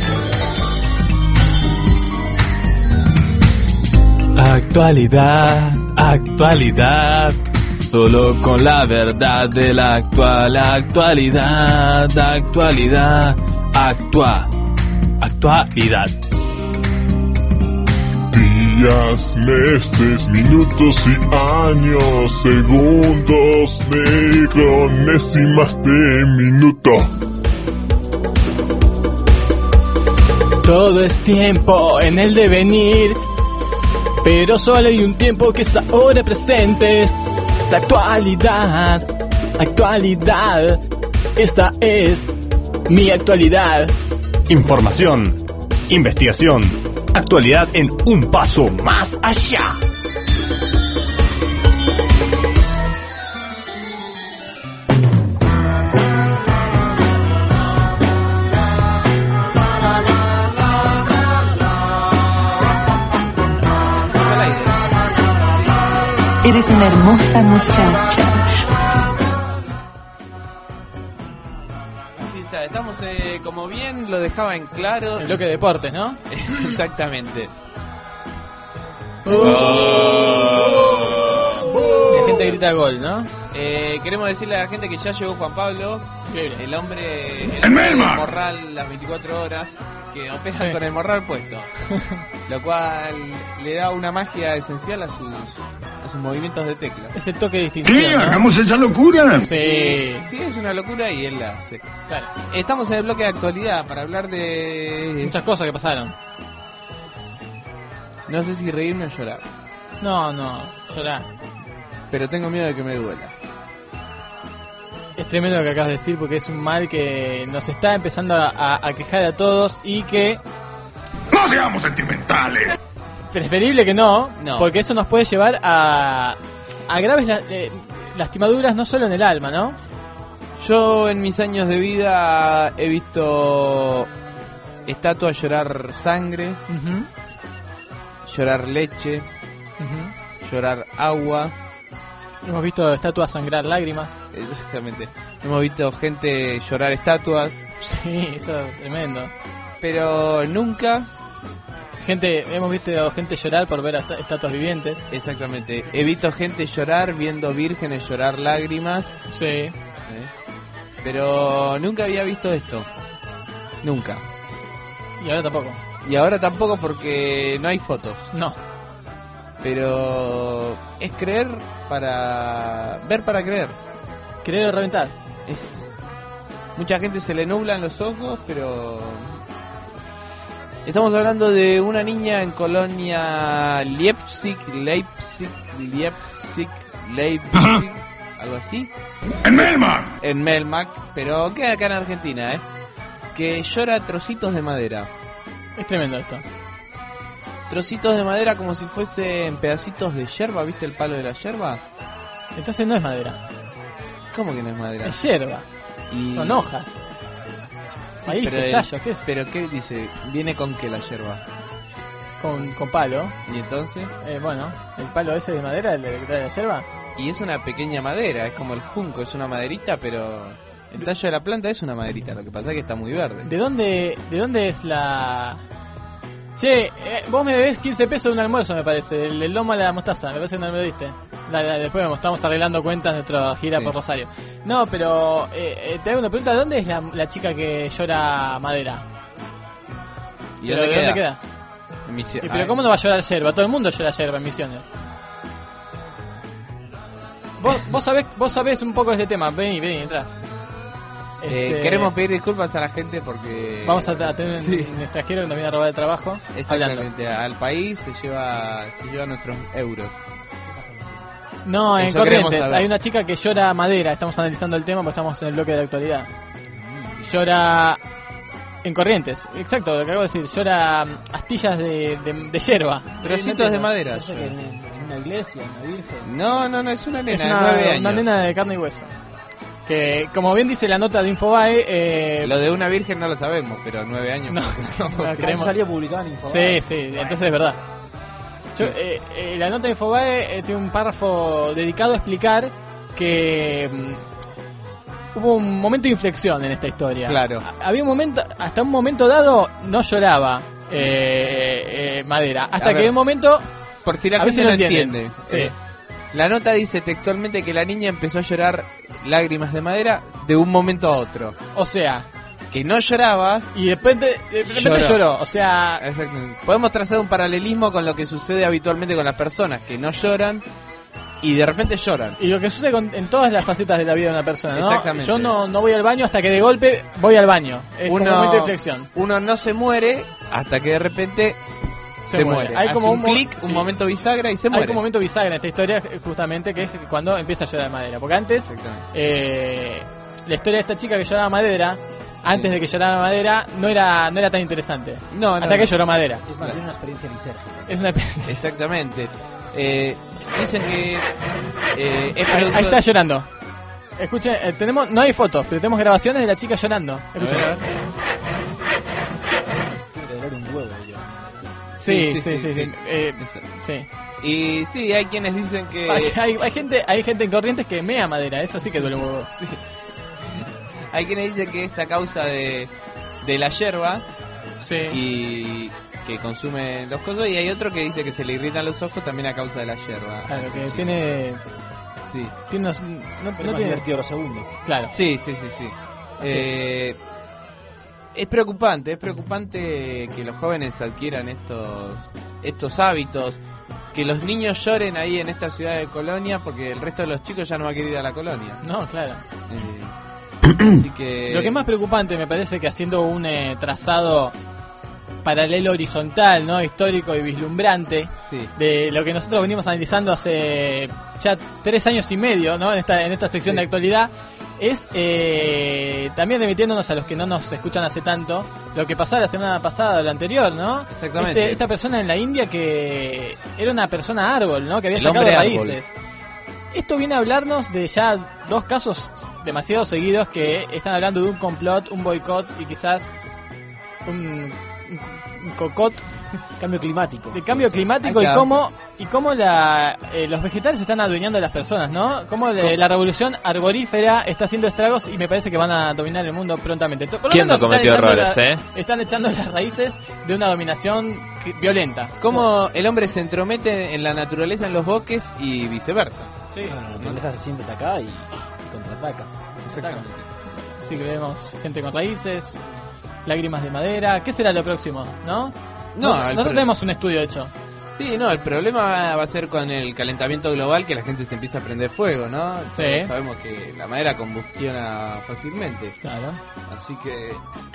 C: Actualidad, actualidad, solo con la verdad de la actual actualidad, actualidad, actua, actualidad.
D: Días, meses, minutos y años, segundos, micronésimas de minuto.
A: Todo es tiempo en el devenir, pero solo hay un tiempo que es ahora presente. Es la actualidad, actualidad, esta es mi actualidad.
I: Información, investigación, actualidad en un paso más allá.
J: Eres una hermosa muchacha.
B: Así está, estamos eh, como bien lo dejaba en claro.
A: El bloque de deportes, ¿no?
B: Exactamente.
A: Oh. La gente grita gol, ¿no?
B: Eh, queremos decirle a la gente que ya llegó Juan Pablo,
A: Increíble.
B: el hombre, el
D: ¡El
B: hombre del
D: Melman!
B: morral las veinticuatro horas, que opera
A: Sí.
B: con el morral puesto, lo cual le da una magia esencial a sus a sus movimientos de tecla.
A: Ese toque de distinción,
D: ¿Qué?
A: ¿no?
D: ¿Hagamos esa locura?
A: Sí.
B: Sí, es una locura y él la hace.
A: Claro.
B: Estamos en el bloque de actualidad para hablar de...
A: Muchas cosas que pasaron.
B: No sé si reírme o llorar,
A: No, no, llorá.
B: pero tengo miedo de que me duela.
A: Es tremendo lo que acabas de decir, porque es un mal que nos está empezando a, a, a quejar a todos y que
D: ¡No seamos sentimentales!
A: preferible que no,
B: No.
A: porque eso nos puede llevar a, a graves la- eh, lastimaduras no solo en el alma, ¿no?
B: Yo en mis años de vida he visto estatuas llorar sangre,
A: Uh-huh,
B: llorar leche,
A: uh-huh.
B: llorar agua.
A: Hemos visto estatuas sangrar lágrimas.
B: Exactamente. Hemos visto gente llorar estatuas,
A: Sí, eso es tremendo.
B: pero nunca,
A: Gente, hemos visto gente llorar por ver esta- estatuas vivientes.
B: exactamente, he visto gente llorar viendo vírgenes llorar lágrimas,
A: Sí.
B: ¿eh? Pero nunca había visto esto. Nunca.
A: Y ahora tampoco.
B: Y ahora tampoco porque no hay fotos.
A: No.
B: Pero es creer para... ver para creer.
A: Querer reventar.
B: Es... Mucha gente se le nublan los ojos, pero... Estamos hablando de una niña en colonia Leipzig, Leipzig, Leipzig, Leipzig, algo así,
D: ¡En Melman!
B: en Melmac, pero queda acá en Argentina, ¿eh? Que llora trocitos de madera.
A: Es tremendo esto.
B: Trocitos de madera como si fuesen pedacitos de yerba, ¿viste el palo de la yerba?
A: Entonces no es madera.
B: ¿Cómo que no es madera?
A: Es hierba.
B: Y...
A: Son hojas.
B: Sí,
A: Maíces,
B: pero el-
A: tallos, ¿qué es?
B: Pero ¿qué dice? ¿Viene con qué la yerba?
A: Con, con palo.
B: ¿Y entonces?
A: Eh, bueno, el palo ese de madera, el de que trae la hierba.
B: Y es una pequeña madera, es como el junco, es una maderita, pero el tallo de la planta es una maderita, lo que pasa es que está muy verde.
A: ¿De dónde, de dónde es la...? Che, eh, vos me debés quince pesos de un almuerzo, me parece. El, el lomo a la mostaza, me parece que no me lo diste. La, la, después vemos, estamos arreglando cuentas de nuestra gira
B: Sí.
A: por Rosario. No, pero eh, eh, te hago una pregunta. ¿De dónde es la, la chica que llora madera?
B: ¿Y
A: ¿Pero
B: dónde
A: de dónde
B: queda?
A: queda?
B: En Misión-
A: Y, pero
B: ah,
A: ¿cómo no va a llorar yerba? Todo el mundo llora yerba en Misiones. Vos, vos, sabés, vos sabés un poco de este tema. Vení, vení, entrá.
B: eh,
A: Este,
B: Queremos pedir disculpas a la gente porque...
A: Vamos a, a tener
B: Sí.
A: un extranjero que nos viene a robar el trabajo. Hablando.
B: Exactamente, al país se lleva, se lleva nuestros euros.
A: No, en
B: Eso queremos
A: Corrientes.
B: saber.
A: Hay una chica que llora madera. Estamos analizando el tema porque estamos en el bloque de la actualidad. Llora... En Corrientes, exacto, lo que acabo de decir. Llora mm, astillas de, de, de hierba.
B: Trocitos de madera.
K: Parece que en, en una iglesia, una virgen.
B: No, no, no, es una nena
A: Es
B: de
A: una,
B: nueve años.
A: una nena de carne y hueso. Que, como bien dice la nota de Infobae... Eh,
B: Lo de una virgen no lo sabemos, pero nueve años...
A: No, no,
K: Eso
A: creemos.
K: salió publicado en Infobae.
A: Sí, sí, entonces es verdad. Yo, eh, eh, la nota de Infobae eh, tiene un párrafo dedicado a explicar que mm, hubo un momento de inflexión en esta historia.
B: Claro.
A: A- Había un momento, hasta un momento dado no lloraba eh, eh, madera, hasta
B: A
A: que
B: ver,
A: de un momento
B: Por si la
A: a veces
B: gente no
A: no entienden.
B: entiende.
A: Sí.
B: Eh, la nota dice textualmente que la niña empezó a llorar lágrimas de madera de un momento a otro.
A: O sea,
B: que no lloraba
A: y después de, de repente
B: Lloró.
A: lloró. O sea,
B: Exactamente. Podemos trazar un paralelismo con lo que sucede habitualmente con las personas que no lloran y de repente lloran.
A: y lo que sucede con- en todas las facetas de la vida de una persona, ¿no?
B: Exactamente.
A: Yo no, no voy al baño hasta que de golpe voy al baño. Es como un momento de inflexión.
B: uno no se muere hasta que de repente se,
A: Se
B: muere.
A: muere. Hay
B: Hace
A: como
B: un
A: un mo-
B: clic, un
A: sí.
B: momento bisagra y se
A: Hay
B: muere.
A: un momento bisagra en esta historia, justamente, que es cuando empieza a llorar de madera. Porque antes,
B: Exactamente.
A: eh, la historia de esta chica que lloraba madera, antes de que llorara madera, no era no era tan interesante.
B: No, no,
A: hasta que
B: no.
A: lloró madera.
K: Es más bien una experiencia lisérgica.
A: Es una...
B: Exactamente. Eh, dicen que eh, es
A: ahí,
B: producto-
A: ahí está llorando. Escuchen, eh, tenemos, no hay fotos, pero tenemos grabaciones de la chica llorando. Escuchen.
B: A ver.
K: Tiene que doler un huevo. Yo.
A: Sí,
B: Sí,
A: sí,
B: sí,
A: sí.
B: sí,
A: sí,
B: sí.
A: eh,
B: Eso.
A: sí.
B: Y sí, hay quienes dicen que
A: Hay, hay- hay gente, hay gente en Corrientes que mea madera, eso sí que duele un huevo.
B: sí. Hay quienes dicen que es a causa de, de la yerba
A: Sí.
B: y que consume los cosos, y hay otro que dice que se le irritan los ojos también a causa de la yerba.
A: Claro, que tiene...
B: Sí.
A: tiene unos- no,
K: Pero
A: no
K: es más
A: tiene...
K: divertido lo segundo.
A: Claro.
B: Sí, sí, sí, sí. Eh, es preocupante, es preocupante que los jóvenes adquieran estos estos hábitos, que los niños lloren ahí en esta ciudad de Colonia, porque el resto de los chicos ya no va a querer ir a la colonia.
A: No, claro.
B: Eh, así que
A: Lo que es más preocupante me parece que haciendo un eh, trazado paralelo horizontal, ¿no? Histórico y vislumbrante
B: sí.
A: de lo que nosotros venimos analizando hace ya tres años y medio, ¿no? En esta en esta sección
B: Sí.
A: de actualidad es eh, también remitiéndonos a los que no nos escuchan hace tanto lo que pasaba la semana pasada o la anterior, ¿no?
B: Exactamente.
A: Este- esta persona en la India que era una persona árbol, ¿no? Que había
B: El
A: sacado
B: hombre
A: raíces. Esto viene a hablarnos de ya dos casos demasiado seguidos que están hablando de un complot, un boicot y quizás un, un, un cocot
K: Cambio climático.
A: de cambio climático
B: Ahí
A: y
B: está.
A: cómo y cómo la, eh, los vegetales se están adueñando de las personas, ¿no? Cómo le- la revolución arborífera está haciendo estragos y me parece que van a dominar el mundo prontamente. Por lo
C: ¿Quién no
A: menos están
C: cometió
A: echando
C: errores,
A: la-
C: eh?
A: Están echando las raíces de una dominación que- violenta.
B: Cómo el hombre se entromete en la naturaleza, en los bosques y viceversa.
A: Sí,
K: Bueno, la naturaleza se siente acá y, y contraataca.
B: Exactamente.
A: sí que vemos gente con raíces, lágrimas de madera. ¿Qué será lo próximo, no?
B: No, el
A: nosotros
B: pro-
A: tenemos un estudio hecho.
B: Sí, no, el problema va a ser con el calentamiento global, que la gente se empieza a prender fuego, ¿no?
A: Sí.
B: Todos sabemos que la madera combustiona fácilmente.
A: Claro.
B: Así que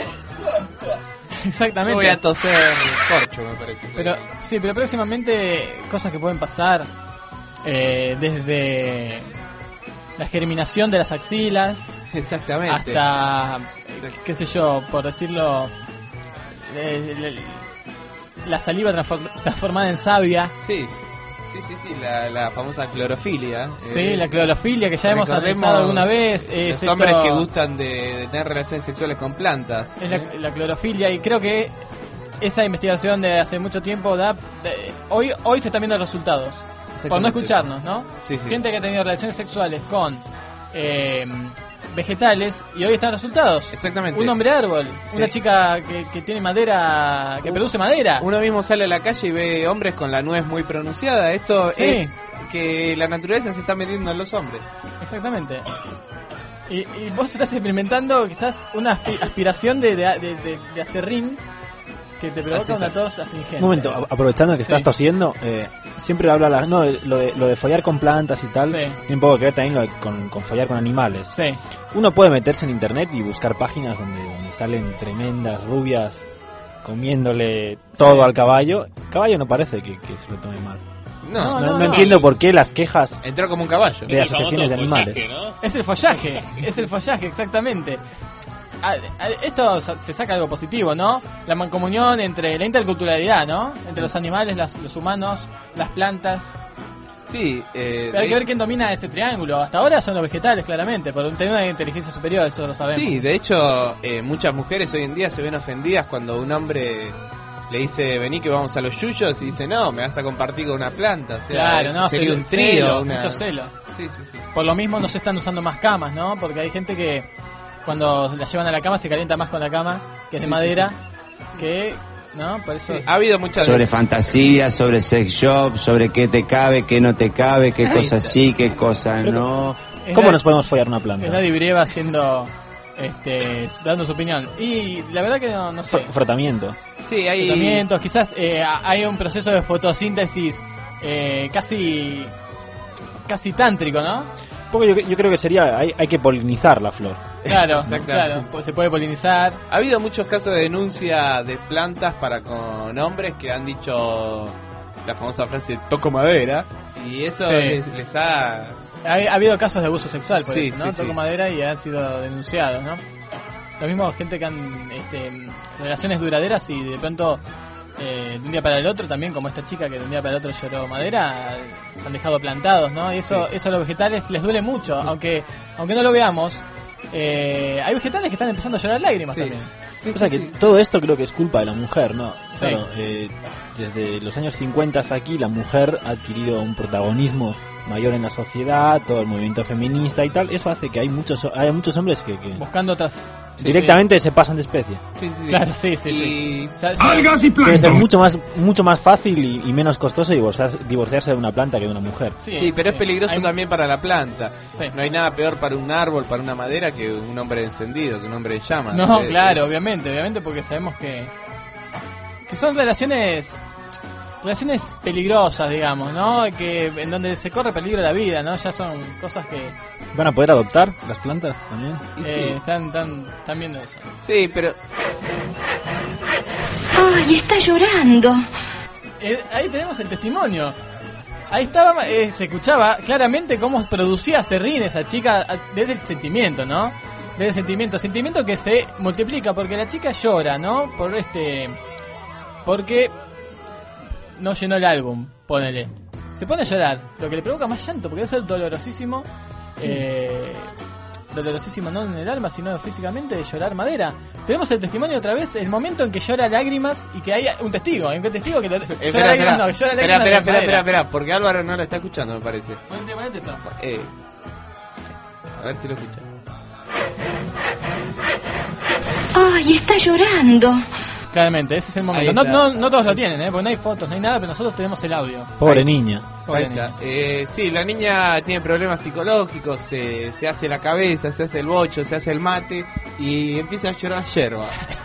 A: Exactamente.
B: yo voy a toser corcho, me parece.
A: Pero sí, pero próximamente cosas que pueden pasar eh, desde la germinación de las axilas
B: Exactamente.
A: hasta eh, qué sé yo, por decirlo, eh, la, la saliva transfor- transformada en savia.
B: Sí. Sí, sí, sí, la, la famosa clorofilia.
A: Sí,
B: eh,
A: la clorofilia que ya hemos analizado alguna vez.
B: Los
A: es
B: hombres
A: esto,
B: que gustan de, de tener relaciones sexuales con plantas.
A: Es la, la clorofilia y creo que esa investigación de hace mucho tiempo da... De, hoy hoy se están viendo los resultados. Por no escucharnos, ¿no?
B: Sí, sí.
A: Gente que ha tenido relaciones sexuales con eh, vegetales y hoy están los resultados.
B: Exactamente.
A: Un hombre árbol,
B: Sí.
A: una chica que, que tiene madera, que
B: Un-
A: produce madera.
B: Uno mismo sale a la calle y ve hombres con la nuez muy pronunciada. Esto
A: Sí.
B: es que la naturaleza se está metiendo en los hombres.
A: Exactamente. Y, y vos estás experimentando quizás una aspi- aspiración de, de, de, de, de acerrín que te provoca
B: Así
A: una
B: está.
A: tos astringente.
K: Un momento, a- aprovechando que estás
A: Sí.
K: tosiendo, eh, siempre habla la, no, lo de, lo de follar con plantas y tal,
A: Sí.
K: tiene un poco que ver también lo de con, con follar con animales.
A: Sí.
K: Uno puede meterse en internet y buscar páginas donde, donde salen tremendas rubias comiéndole todo
A: Sí.
K: al caballo. El caballo no parece que, que se lo tome mal.
B: No,
K: No,
A: no,
K: no
A: no.
K: entiendo por qué las quejas
B: entró como un caballo.
K: de asociaciones de animales.
A: Es el follaje, es el follaje, exactamente. A- a- Esto sa- se saca algo positivo, ¿no? La mancomunión entre la interculturalidad, ¿no? Entre los animales, las- los humanos, las plantas.
B: Sí, eh,
A: Pero hay
B: de-
A: que ver quién domina ese triángulo. Hasta ahora son los vegetales, claramente, por tener una inteligencia superior, eso lo sabemos.
B: Sí, de hecho, eh, muchas mujeres hoy en día se ven ofendidas cuando un hombre le dice, vení que vamos a los yuyos, y dice, no, me vas a compartir con una planta. O sea,
A: Claro,
B: eso
A: no,
B: sería
A: celo,
B: un trío.
A: celo,
B: una-
A: mucho celo.
B: Sí, sí, sí.
A: Por lo mismo no se están usando más camas, ¿no? Porque hay gente que cuando la llevan a la cama se calienta más con la cama, que es de
B: Sí,
A: madera,
B: sí,
A: que... ¿no? Por eso...
B: Sí, ha habido muchas...
L: Sobre fantasía, sobre sex shop, sobre qué te cabe, qué no te cabe, qué
A: Ahí
L: cosa
A: está.
L: sí, qué cosa no.
A: Es
K: ¿Cómo
A: la-
K: nos podemos follar una planta?
A: Es Daddy Brieva haciendo... Este, dando su opinión. Y la verdad que no, no sé.
K: Fr- frotamiento.
B: Sí, hay...
A: Tratamientos, quizás eh, hay un proceso de fotosíntesis eh, casi... casi tántrico, ¿no?
K: Un poco yo, yo creo que sería, hay, hay que polinizar la flor.
A: Claro,
B: Exactamente.
A: claro, pues se puede polinizar.
B: Ha habido muchos casos de denuncia de plantas para con hombres que han dicho la famosa frase toco madera, y eso
A: Sí.
B: les, les ha...
A: Ha, ha habido casos de abuso sexual por
B: Sí,
A: eso, ¿no?
B: sí,
A: Toco
B: sí.
A: madera y han sido denunciados, ¿no? Lo mismo gente que han este, relaciones duraderas y de pronto eh, de un día para el otro también, como esta chica que de un día para el otro lloró madera, se han dejado plantados, ¿no? Y eso, eso a los vegetales les duele mucho, aunque aunque no lo veamos. Eh, hay vegetales que están empezando a llorar lágrimas
B: Sí.
A: también.
B: Sí,
K: O sea
B: sí,
K: que
B: sí.
K: todo esto creo que es culpa de la mujer, ¿no?
A: Sí.
K: Claro, eh, desde los años cincuenta hasta aquí la mujer ha adquirido un protagonismo mayor en la sociedad, todo el movimiento feminista y tal. Eso hace que hay muchos hay muchos hombres que, que
A: Buscando otras...
K: directamente se pasan de especie.
B: Sí, sí, sí.
A: Claro, sí, sí,
B: Y-
A: sí. Ya- ya-
D: Algas y
K: Debe ser
D: plancton.
K: mucho más mucho más fácil y, y menos costoso divorciarse, divorciarse de una planta que de una mujer.
B: Sí, pero es peligroso
A: Hay-
B: también para la planta.
A: Sí.
B: No hay nada peor para un árbol, para una madera, que un hombre encendido, que un hombre en llamas.
A: No,
B: Eh,
A: claro, obviamente, obviamente porque sabemos que que son relaciones relaciones peligrosas, digamos, ¿no? Que en donde se corre peligro la vida, ¿no? Ya son cosas que
K: ¿Van a poder adoptar las plantas también?
B: Y
A: eh,
B: sí.
A: están, están, están viendo eso.
B: Sí, pero
M: ¡Ay, está llorando!
A: Eh, ahí tenemos el testimonio. Ahí estaba, eh, se escuchaba claramente cómo producía serrín esa chica a- desde el sentimiento, ¿no? Desde el sentimiento, sentimiento que se multiplica porque la chica llora, ¿no? Por este, porque no llenó el álbum, ponele. Se pone a llorar, lo que le provoca más llanto porque debe ser dolorosísimo, eh, dolorosísimo no en el alma sino físicamente de llorar madera. Tenemos el testimonio otra vez, el momento en que llora lágrimas y que hay un testigo, hay un testigo que lo, llora
B: espera,
A: lágrimas,
B: espera,
A: no, que llora
B: espera,
A: lágrimas
B: espera,
A: de
B: espera, espera,
A: madera.
B: espera, porque Álvaro no lo está escuchando, me parece.
A: Ponete, ponete esto.
B: Eh, a ver si lo escucha.
M: ¡Ay, está llorando!
A: Claramente, ese es el momento.
B: Ahí
A: No,
B: está.
A: no, no todos lo tienen, ¿eh? Porque no hay fotos, no hay nada, pero nosotros tenemos el audio.
K: Pobre
B: Ahí.
K: niña.
A: Pobre
B: Ahí está.
A: niña.
B: Eh, sí, la niña tiene problemas psicológicos, se, se hace la cabeza, se hace el bocho, se hace el mate y empieza a llorar yerba.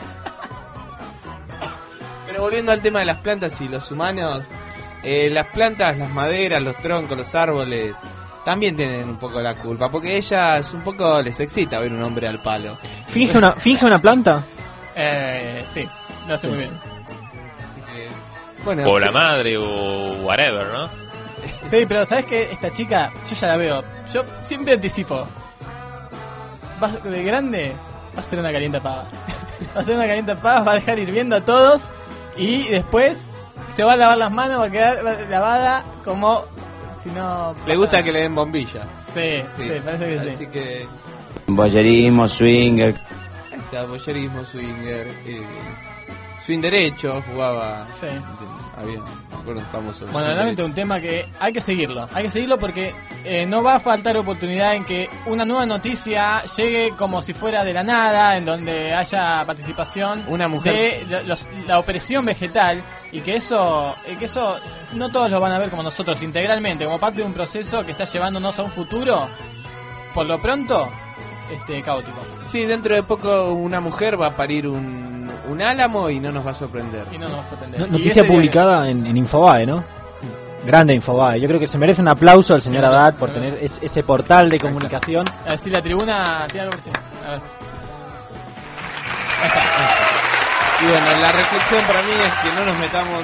B: Pero volviendo al tema de las plantas y los humanos, eh, las plantas, las maderas, los troncos, los árboles, también tienen un poco la culpa, porque ellas un poco les excita ver un hombre al palo.
K: ¿Finge una, finge una planta?
A: Eh, sí, lo hace
K: Sí.
A: muy bien.
B: Así que, bueno,
C: O la madre o whatever, ¿no?
A: Sí, pero ¿sabes qué? Esta chica, yo ya la veo. Yo siempre anticipo. Va, de grande, va a ser una calienta pavas. Va a ser una calienta pavas, va a dejar hirviendo a todos y después se va a lavar las manos, va a quedar lavada como si no...
B: Le gusta que le den bombilla.
A: Sí, sí, sí, parece que sí.
B: Así que...
L: Boyerismo, swinger.
B: Está, boyerismo, swinger, eh, swing derecho, jugaba...
A: Sí.
B: Había, me acuerdo un famoso...
A: Bueno, realmente un tema que hay que seguirlo, hay que seguirlo porque eh, no va a faltar oportunidad en que una nueva noticia llegue como si fuera de la nada, en donde haya participación
B: una mujer
A: de los, la opresión vegetal y que eso, eh, que eso no todos lo van a ver como nosotros integralmente, como parte de un proceso que está llevándonos a un futuro, por lo pronto, este caótico.
B: Sí, dentro de poco una mujer va a parir un, un álamo y no nos va a sorprender.
A: Y no nos va a sorprender.
K: No, noticia publicada en, en Infobae, ¿no? Grande Infobae. Yo creo que se merece un aplauso al señor sí, Haddad por tener es, ese portal de comunicación.
A: A ver si la tribuna tiene algo que decir. A ver.
B: Ahí está, ahí está. Y bueno, la reflexión para mí es que no nos metamos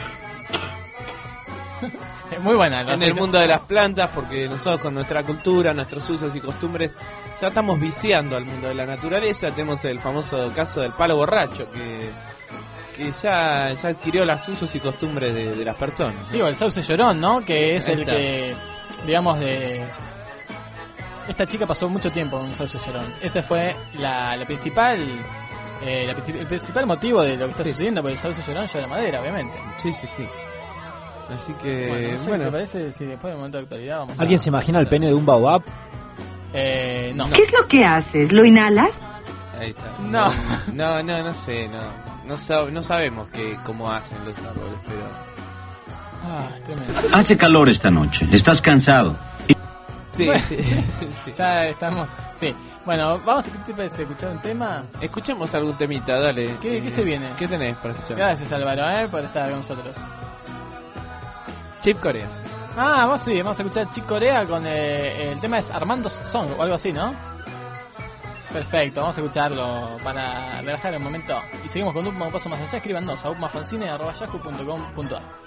A: es muy buena
B: en el mundo de las plantas, porque nosotros con nuestra cultura, nuestros usos y costumbres ya estamos viciando al mundo de la naturaleza. Tenemos el famoso caso del palo borracho que, que ya, ya adquirió los usos y costumbres de, de las personas, ¿no?
A: Sí, o el sauce llorón, ¿no? Que es
B: Ahí
A: el
B: está.
A: que, digamos, de... Esta chica pasó mucho tiempo con un sauce llorón. Ese fue la, la principal... Eh, la, el principal motivo de lo que está sí. sucediendo, porque el sauce llorón llora madera, obviamente.
B: Sí, sí, sí. Así que,
A: bueno, no sé,
B: bueno.
A: ¿te parece si después del momento de actualidad vamos
K: ¿Alguien
A: a...
K: se imagina el pene de un baobab?
A: Eh, no.
M: ¿Qué es lo que haces? ¿Lo inhalas?
B: Ahí está.
A: No.
B: No, no, no sé, no. No, sab- no sabemos que, cómo hacen los árboles, pero...
A: Ah, tremendo.
N: Hace calor esta noche, estás cansado.
B: Sí,
A: bueno,
B: sí, sí.
A: Ya estamos... Sí. Bueno, vamos a ¿qué te parece? ¿Escuchar un tema?
B: Escuchemos algún temita, dale.
A: ¿Qué,
B: eh,
A: ¿qué se viene?
B: ¿Qué tenés para escuchar?
A: Gracias, Álvaro, eh, por estar con nosotros.
B: Chip Corea.
A: Ah, vamos, sí, vamos a escuchar Chip Corea con eh, el tema es Armando's Song o algo así, ¿no? Perfecto, vamos a escucharlo para relajar el momento. Y seguimos con un paso más allá. Escríbanos a upmafancine arroba yahoo punto com punto a r.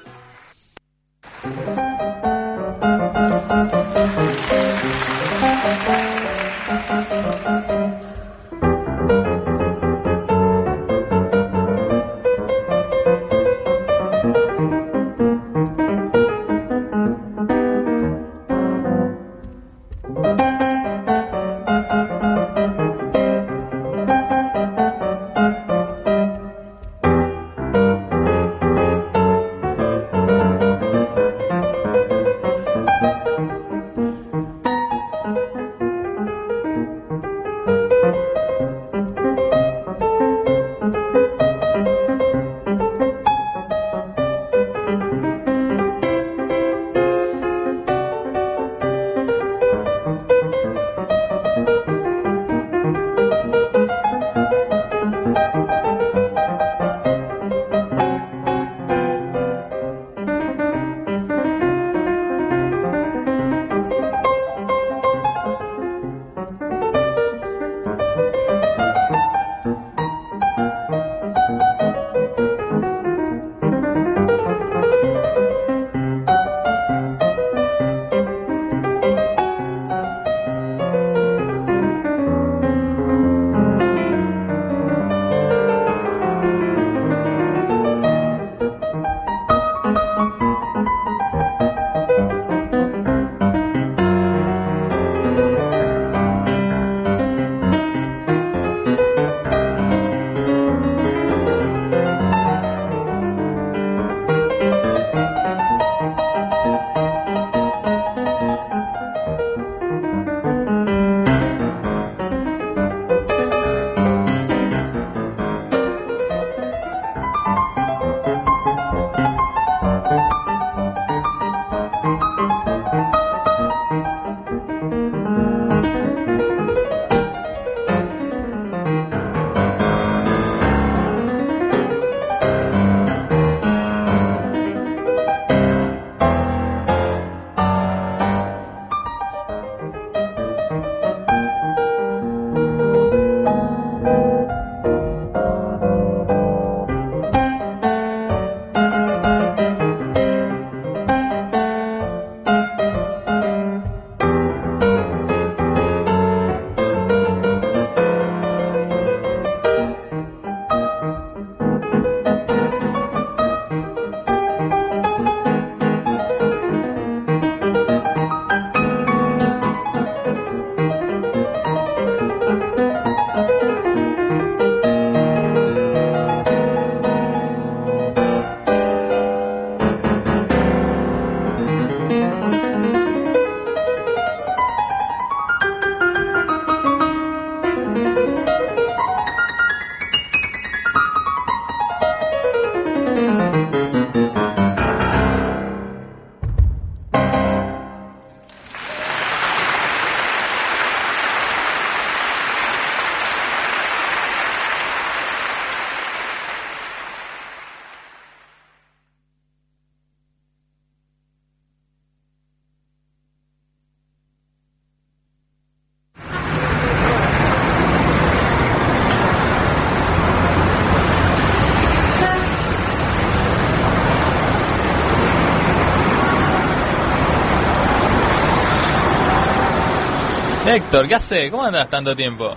C: Héctor, ¿qué haces? ¿Cómo andas tanto tiempo?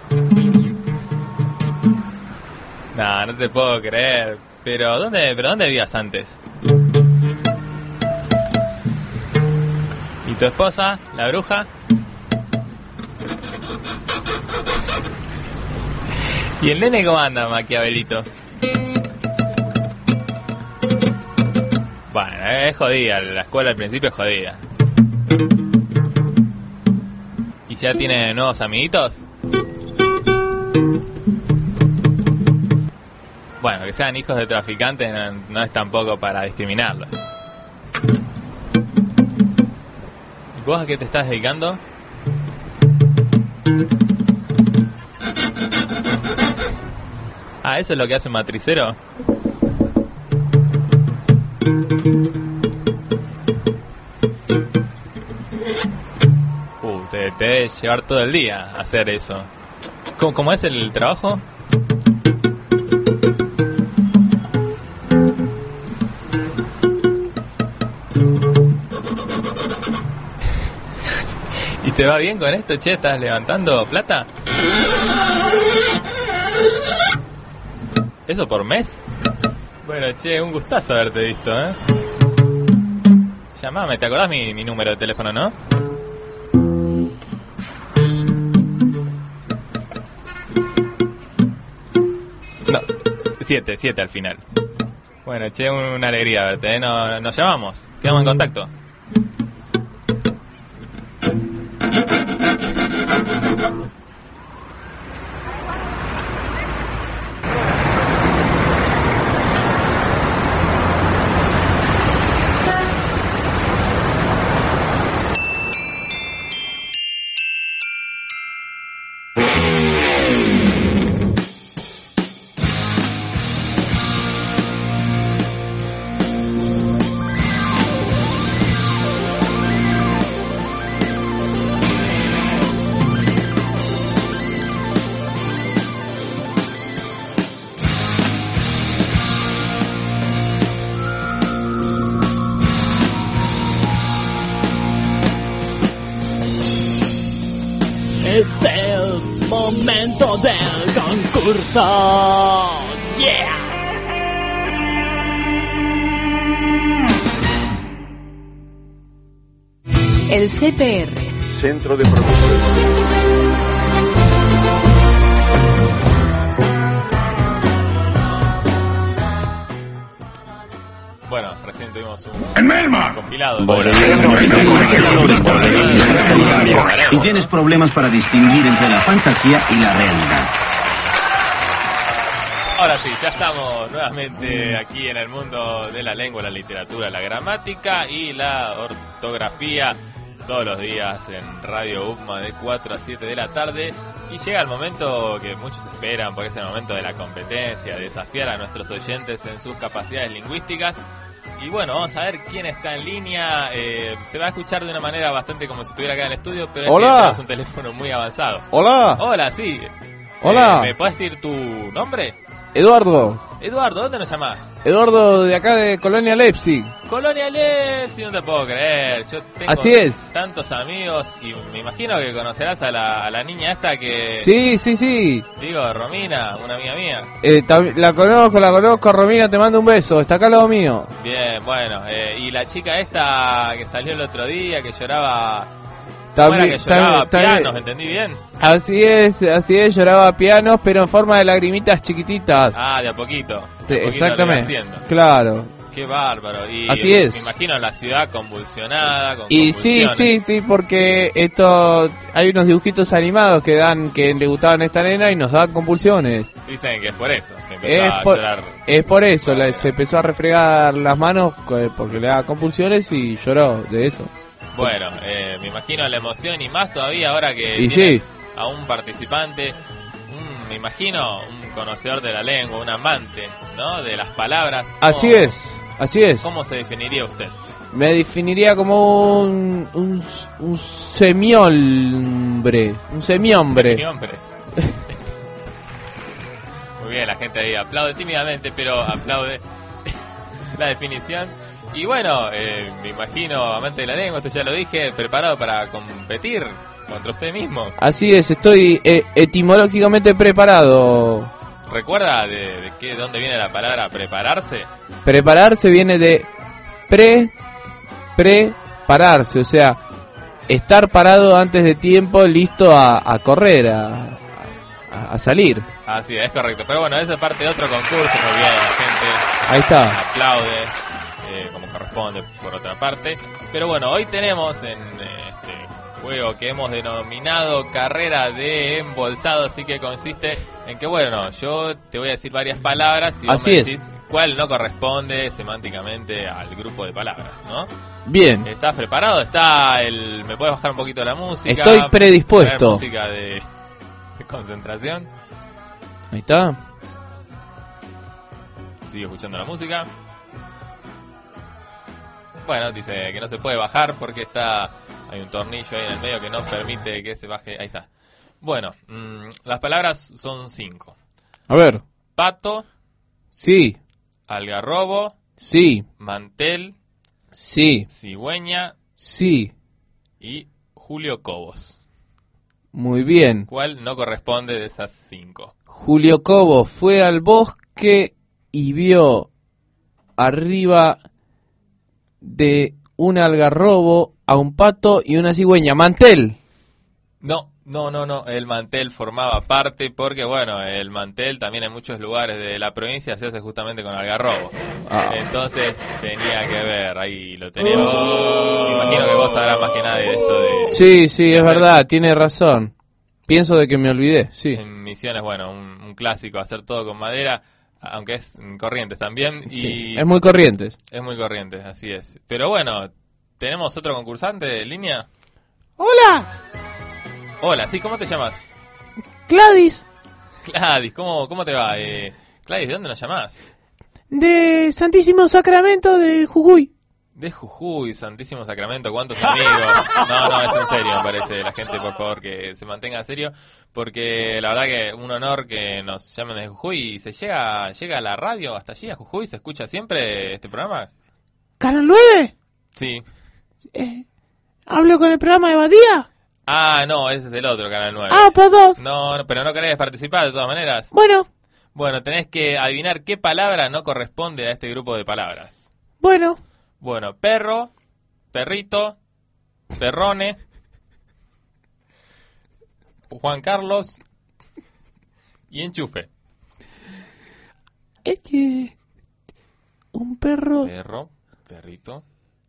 C: No, no te puedo creer. Pero ¿dónde, pero dónde vivías antes? ¿Y tu esposa, la bruja? ¿Y el nene cómo anda, Maquiavelito? Bueno, es jodida, la escuela al principio es jodida. ¿Y ya tiene nuevos amiguitos? Bueno, que sean hijos de traficantes no, no es tampoco para discriminarlos. ¿Y vos a qué te estás dedicando? Ah, ¿eso es lo que hace un matricero? Uh, te, te debe llevar todo el día a hacer eso. ¿Cómo, cómo es el trabajo? ¿Y te va bien con esto, che? ¿Estás levantando plata? ¿Eso por mes? Bueno, che, un gustazo haberte visto, ¿eh? Llamame, ¿te acordás mi, mi número de teléfono, no? No, siete, siete al final. Bueno, che, una alegría verte, ¿eh? No, nos llamamos, quedamos en contacto.
O: Es el momento del concurso. Yeah.
M: El C P R.
P: Centro de Producción.
C: Bueno, recién tuvimos un
D: ¡En Melma!
C: compilado.
N: Y tienes problemas para distinguir entre la fantasía y la realidad.
C: Ahora sí, ya estamos nuevamente aquí en el mundo de la lengua, la literatura, la gramática y la ortografía, todos los días en Radio U P M A de cuatro a siete de la tarde. Y llega el momento que muchos esperan, porque es el momento de la competencia, de desafiar a nuestros oyentes en sus capacidades lingüísticas. Y bueno, vamos a ver quién está en línea. Eh, se va a escuchar de una manera bastante como si estuviera acá en el estudio, pero es que tenemos un teléfono muy avanzado.
B: Hola.
C: Hola, sí.
B: Hola.
C: Eh, ¿Me puedes decir tu nombre?
B: Eduardo.
C: Eduardo, ¿dónde nos llamás?
B: Eduardo de acá de Colonia Leipzig.
C: Colonia Leipzig, no te puedo creer. Yo tengo
B: Así es.
C: tantos amigos y me imagino que conocerás a la, a la niña esta que...
B: Sí, sí, sí.
C: Digo, Romina, una amiga mía.
B: Eh, la conozco, la conozco. Romina, te mando un beso. Está acá al lado mío.
C: Bien, bueno. Eh, y la chica esta que salió el otro día, que lloraba...
B: También,
C: que lloraba
B: también,
C: pianos,
B: también.
C: ¿entendí bien?
B: Así es, así es, lloraba pianos, pero en forma de lagrimitas chiquititas.
C: Ah, de a poquito. De
B: Sí,
C: a poquito lo iba
B: exactamente.
C: haciendo.
B: Claro.
C: Qué bárbaro. Y
B: Así es.
C: Me imagino la ciudad convulsionada, con
B: Y sí,
C: convulsiones.
B: sí, sí, porque esto hay unos dibujitos animados que dan que le gustaban a esta nena y nos dan convulsiones.
C: Dicen que es por eso. Que empezó
B: Es
C: a
B: por,
C: llorar.
B: es por eso, la- se empezó a refregar las manos eh, porque le daba convulsiones y lloró de eso.
C: Bueno, eh, me imagino la emoción y más todavía ahora que
B: Y
C: tiene
B: sí.
C: a un participante, un, me imagino un conocedor de la lengua, un amante, ¿no? De las palabras.
B: Así
C: ¿Cómo-
B: es, así es.
C: ¿Cómo se definiría usted?
B: Me definiría como un, un, un semiombre, un semiombre.
C: Mi hombre. Muy bien, la gente ahí aplaude tímidamente, pero aplaude la definición. Y bueno, eh, me imagino amante de la lengua, esto ya lo dije, preparado para competir. contra usted mismo.
B: Así es, estoy eh, etimológicamente preparado.
C: ¿Recuerda de, de qué, dónde viene la palabra prepararse?
B: Prepararse viene de pre, prepararse, o sea, estar parado antes de tiempo, listo a, a correr, a, a, a salir.
C: Así es, correcto. Pero bueno, eso es parte de otro concurso, muy bien, la gente
B: ahí está.
C: Aplaude, eh, como corresponde por otra parte. Pero bueno, hoy tenemos en eh, este juego que hemos denominado Carrera de Embolsado, así que consiste en que, bueno, yo te voy a decir varias palabras y vos
B: así
C: me
B: es.
C: decís cuál no corresponde semánticamente al grupo de palabras, ¿no?
B: Bien.
C: ¿Estás preparado? Está el... ¿Me puedes bajar un poquito la música?
B: Estoy predispuesto.
C: Poner música de, de concentración.
B: Ahí está.
C: Sigo escuchando la música. Bueno, dice que no se puede bajar porque está hay un tornillo ahí en el medio que no permite que se baje. Ahí está. Bueno, mmm, las palabras son cinco.
B: A ver.
C: Pato.
B: Sí.
C: Algarrobo.
B: Sí.
C: Mantel.
B: Sí.
C: Cigüeña.
B: Sí.
C: Y Julio Cobos.
B: Muy bien.
C: ¿Cuál no corresponde de esas cinco?
B: Julio Cobos fue al bosque y vio arriba de un algarrobo a un pato y una cigüeña. Mantel.
C: No, no, no, no. El mantel formaba parte porque, bueno, el mantel también en muchos lugares de la provincia se hace justamente con algarrobo. Ah. Entonces tenía que ver, ahí lo tenemos. Oh. Imagino que vos sabrás más que nadie de esto de...
B: Sí, sí, es verdad, tiene razón. Pienso de que me olvidé, sí.
C: En Misiones, bueno, un, un clásico, hacer todo con madera, aunque es Corrientes también. Y
B: sí, es muy Corrientes.
C: Es muy Corrientes, así es. Pero bueno, ¿tenemos otro concursante en línea?
Q: ¡Hola!
C: Hola, sí, ¿cómo te llamas?
Q: Gladys.
C: Gladys, ¿cómo, cómo te va? Eh, Gladys, ¿de dónde nos llamás?
Q: De Santísimo Sacramento de Jujuy.
C: De Jujuy, Santísimo Sacramento, ¿cuántos amigos? No, no, es en serio, me parece. La gente, por favor, que se mantenga en serio, porque la verdad que un honor que nos llamen de Jujuy. ¿Y se llega llega a la radio hasta allí, a Jujuy? ¿Se escucha siempre este programa?
Q: ¿Canal nueve?
C: Sí.
Q: Eh, ¿Hablo con el programa de Badía?
C: Ah, no, ese es el otro, Canal nueve.
Q: Ah, perdón.
C: No, no, pero no querés participar de todas maneras.
Q: Bueno.
C: Bueno, tenés que adivinar qué palabra no corresponde a este grupo de palabras.
Q: Bueno.
C: Bueno, perro, perrito, perrone, Juan Carlos y enchufe.
Q: Es que... Un perro...
C: Perro, perrito...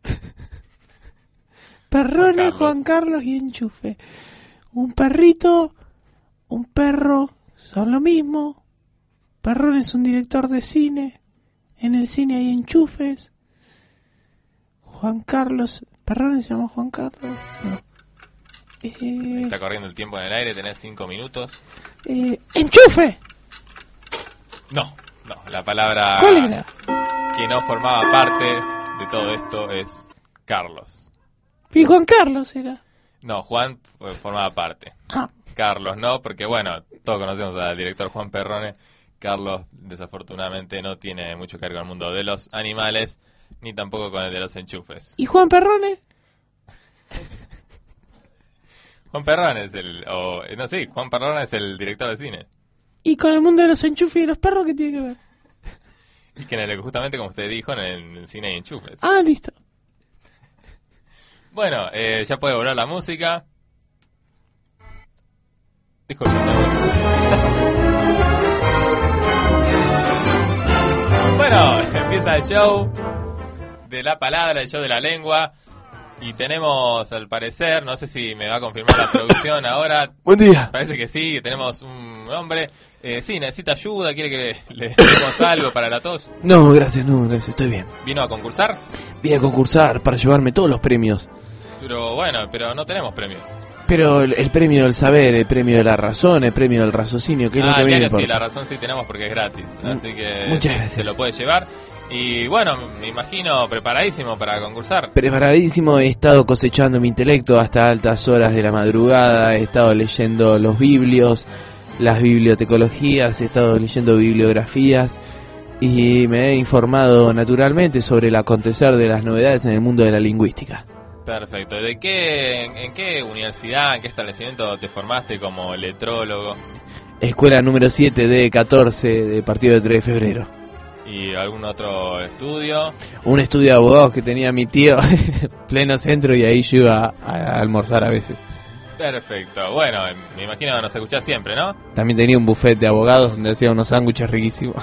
Q: Perrone, Juan, Juan Carlos y enchufe. Un perrito, un perro, son lo mismo. Perrone es un director de cine. En el cine hay enchufes. Juan Carlos, Perrone se llama Juan Carlos. No.
C: Eh, Está corriendo el tiempo en el aire, tenés cinco minutos.
Q: Eh, ¡Enchufe!
C: No, no, la palabra
Q: ¿cuál era?
C: Que no formaba parte de todo esto es Carlos.
Q: ¿Y Juan Carlos era?
C: No, Juan formaba parte.
Q: Ah.
C: Carlos no, porque bueno, todos conocemos al director Juan Perrone. Carlos, desafortunadamente, no tiene mucho que ver con el mundo de los animales, ni tampoco con el de los enchufes.
Q: ¿Y Juan Perrone?
C: Juan Perrone es el... O, no, sí, Juan Perrone es el director de cine.
Q: ¿Y con el mundo de los enchufes y los perros qué tiene que ver?
C: Y que en el, justamente como usted dijo, en el, en el cine hay enchufes.
Q: Ah, listo.
C: Bueno, eh, ya puede volver la música. Disculpen. Bueno, empieza el show de la palabra, el show de la lengua. Y tenemos, al parecer, no sé si me va a confirmar la producción ahora.
B: Buen día.
C: Parece que sí, tenemos un hombre. Eh, sí, necesita ayuda, quiere que le, le demos algo para la tos.
B: No, gracias, no, gracias, estoy bien.
C: ¿Vino a concursar?
B: Vine a concursar para llevarme todos los premios.
C: Pero bueno, pero no tenemos premios.
B: Pero el, el premio del saber, el premio de la razón, el premio del raciocinio, que es
C: ah,
B: lo que me
C: importa.
B: Sí,
C: la razón sí tenemos porque es gratis, así que
B: muchas gracias.
C: Se lo puede llevar. Y bueno, me imagino preparadísimo para concursar.
B: Preparadísimo, he estado cosechando mi intelecto hasta altas horas de la madrugada, he estado leyendo los biblios, las bibliotecologías, he estado leyendo bibliografías y me he informado naturalmente sobre el acontecer de las novedades en el mundo de la lingüística.
C: Perfecto. ¿De qué, en, en qué universidad, en qué establecimiento te formaste como letrólogo?
B: Escuela número siete de catorce de partido de tres de febrero.
C: ¿Y algún otro estudio?
B: Un estudio de abogados que tenía mi tío, pleno centro, y ahí yo iba a, a almorzar a veces.
C: Perfecto. Bueno, me imagino que nos escuchás siempre, ¿no?
B: También tenía un buffet de abogados donde hacía unos sándwiches riquísimos.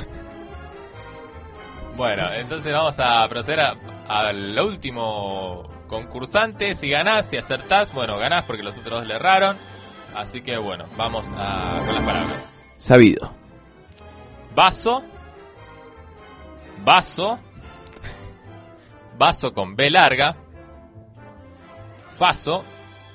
C: Bueno, entonces vamos a proceder a, al último concursante. Si ganás, si acertás, bueno, ganás porque los otros dos le erraron. Así que bueno, vamos a, con las palabras.
B: Sabido.
C: Vaso. Vaso. Vaso con B larga. Faso.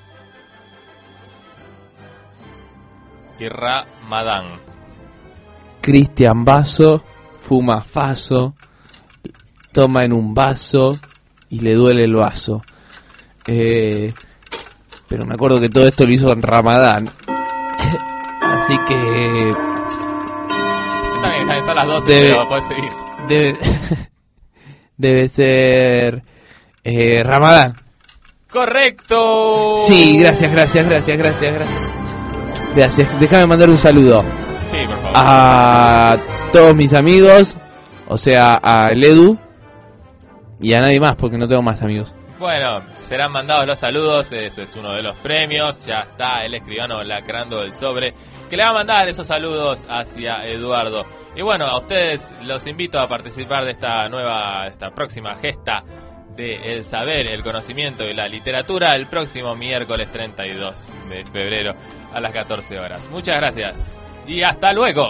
C: Y Ramadán.
B: Cristian Vaso fuma faso, toma en un vaso y le duele el vaso. Eh, pero me acuerdo que todo esto lo hizo en Ramadán. Así que...
C: Está bien, está bien, son las doce,
B: debe,
C: pero podés seguir.
B: Debe, debe ser eh, Ramadán.
C: ¡Correcto!
B: Sí, gracias, gracias, gracias, gracias, gracias. Gracias, déjame mandar un saludo.
C: Sí, por favor.
B: A todos mis amigos, o sea, a el Edu y a nadie más porque no tengo más amigos.
C: Bueno, serán mandados los saludos, ese es uno de los premios. Ya está el escribano lacrando el sobre que le va a mandar esos saludos hacia Eduardo. Y bueno, a ustedes los invito a participar de esta nueva, esta próxima gesta de el saber, el conocimiento y la literatura el próximo miércoles treinta y dos de febrero a las catorce horas. Muchas gracias y hasta luego.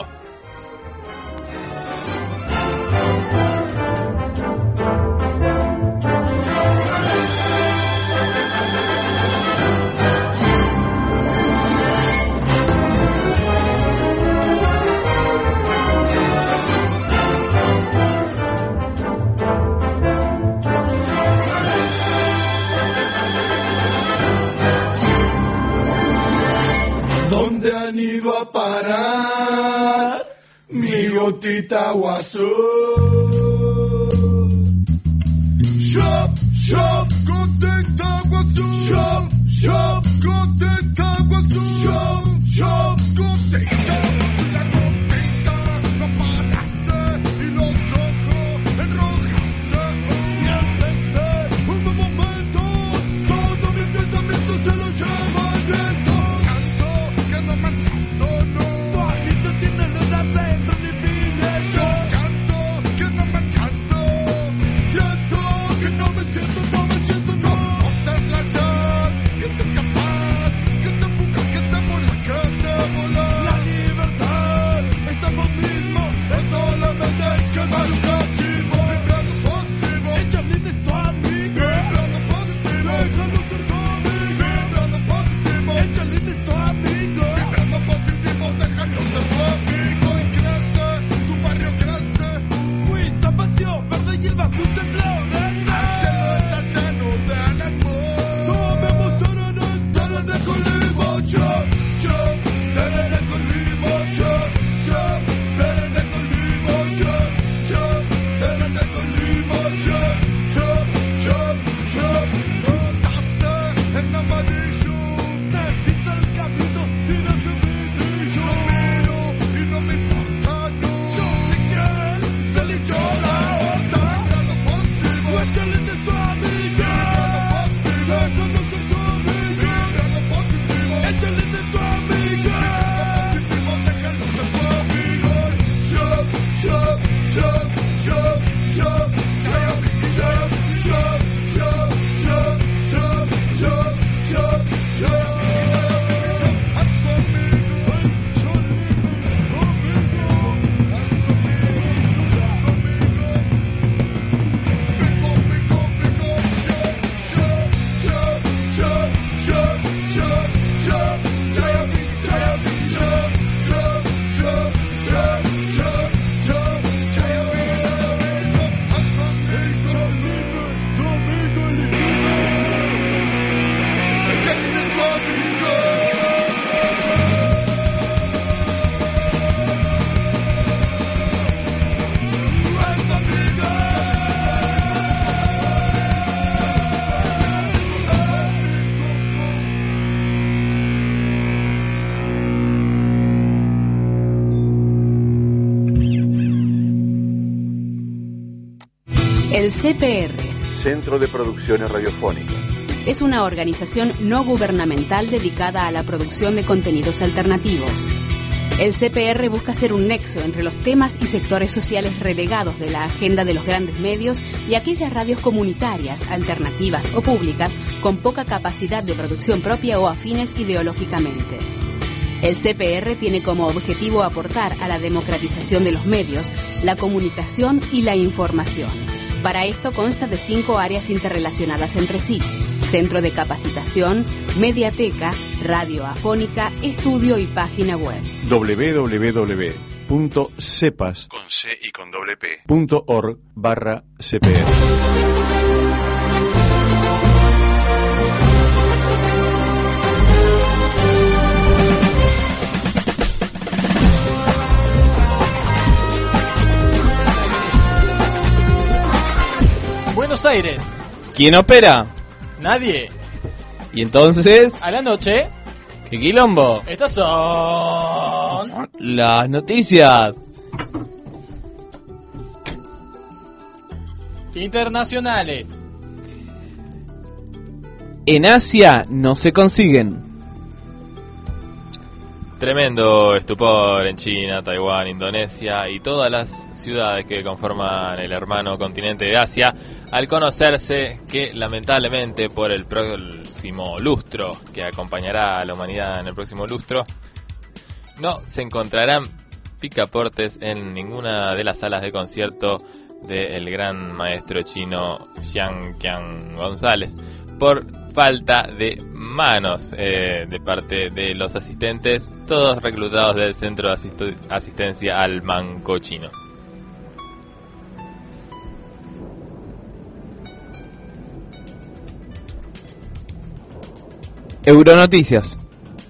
H: ¿Dónde han ido a parar mi gotita guaso? Shop, shop, gotita guaso. Shop, shop, gotita guaso. Shop, shop, gotita. La gotita no parase y los ojos enrojarse. Y es este un buen momento. Todo mi pensamiento se lo lleva el viento. No me siento, no. Tu amito tiene luz adentro de mi vida. Yo siento que no me siento. Siento que no me siento, no me siento, no. Botas la llave, que te escapas, que te fugas, que te molas, que te volas. La libertad.
M: El C P R
P: Centro de Producciones Radiofónicas.
M: es una organización no gubernamental dedicada a la producción de contenidos alternativos. El C P R busca ser un nexo entre los temas y sectores sociales relegados de la agenda de los grandes medios y aquellas radios comunitarias, alternativas o públicas con poca capacidad de producción propia o afines ideológicamente. El C P R tiene como objetivo aportar a la democratización de los medios, la comunicación y la información. Para esto consta de cinco áreas interrelacionadas entre sí: Centro de Capacitación, Mediateca, Radio Afónica, Estudio y Página Web.
I: doble u doble u doble u punto cepas con C y con doble P punto org barra C P R.
A: Buenos Aires.
B: ¿Quién opera?
A: Nadie.
B: Y entonces,
A: A la noche.
B: ¿qué quilombo?
A: Estas son
B: Las noticias.
A: internacionales.
B: En Asia no se consiguen.
C: Tremendo estupor en China, Taiwán, Indonesia y todas las ciudades que conforman el hermano continente de Asia al conocerse que lamentablemente por el próximo lustro que acompañará a la humanidad en el próximo lustro no se encontrarán picaportes en ninguna de las salas de concierto del gran maestro chino Jiang Qian González por falta de manos eh, de parte de los asistentes, todos reclutados del Centro de Asist- Asistencia al Manco Chino.
B: Euronoticias.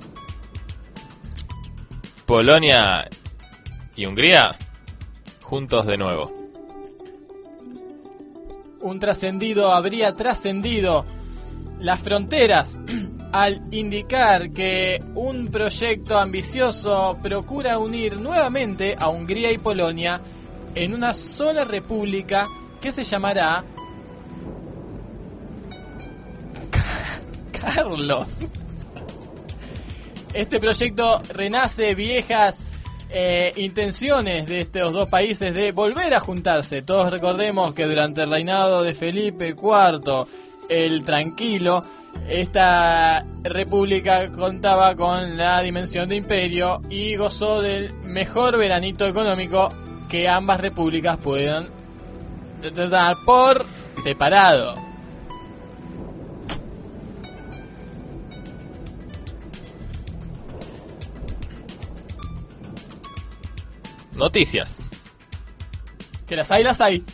C: Polonia y Hungría juntos de nuevo.
A: Un trascendido habría trascendido las fronteras al indicar que un proyecto ambicioso procura unir nuevamente a Hungría y Polonia en una sola república que se llamará Carlos. Este proyecto renace viejas eh, intenciones de estos dos países de volver a juntarse. Todos recordemos que durante el reinado de Felipe cuarto, el Tranquilo, esta república contaba con la dimensión de imperio y gozó del mejor veranito económico que ambas repúblicas puedan dar por separado.
C: Noticias.
A: Que las hay, las hay.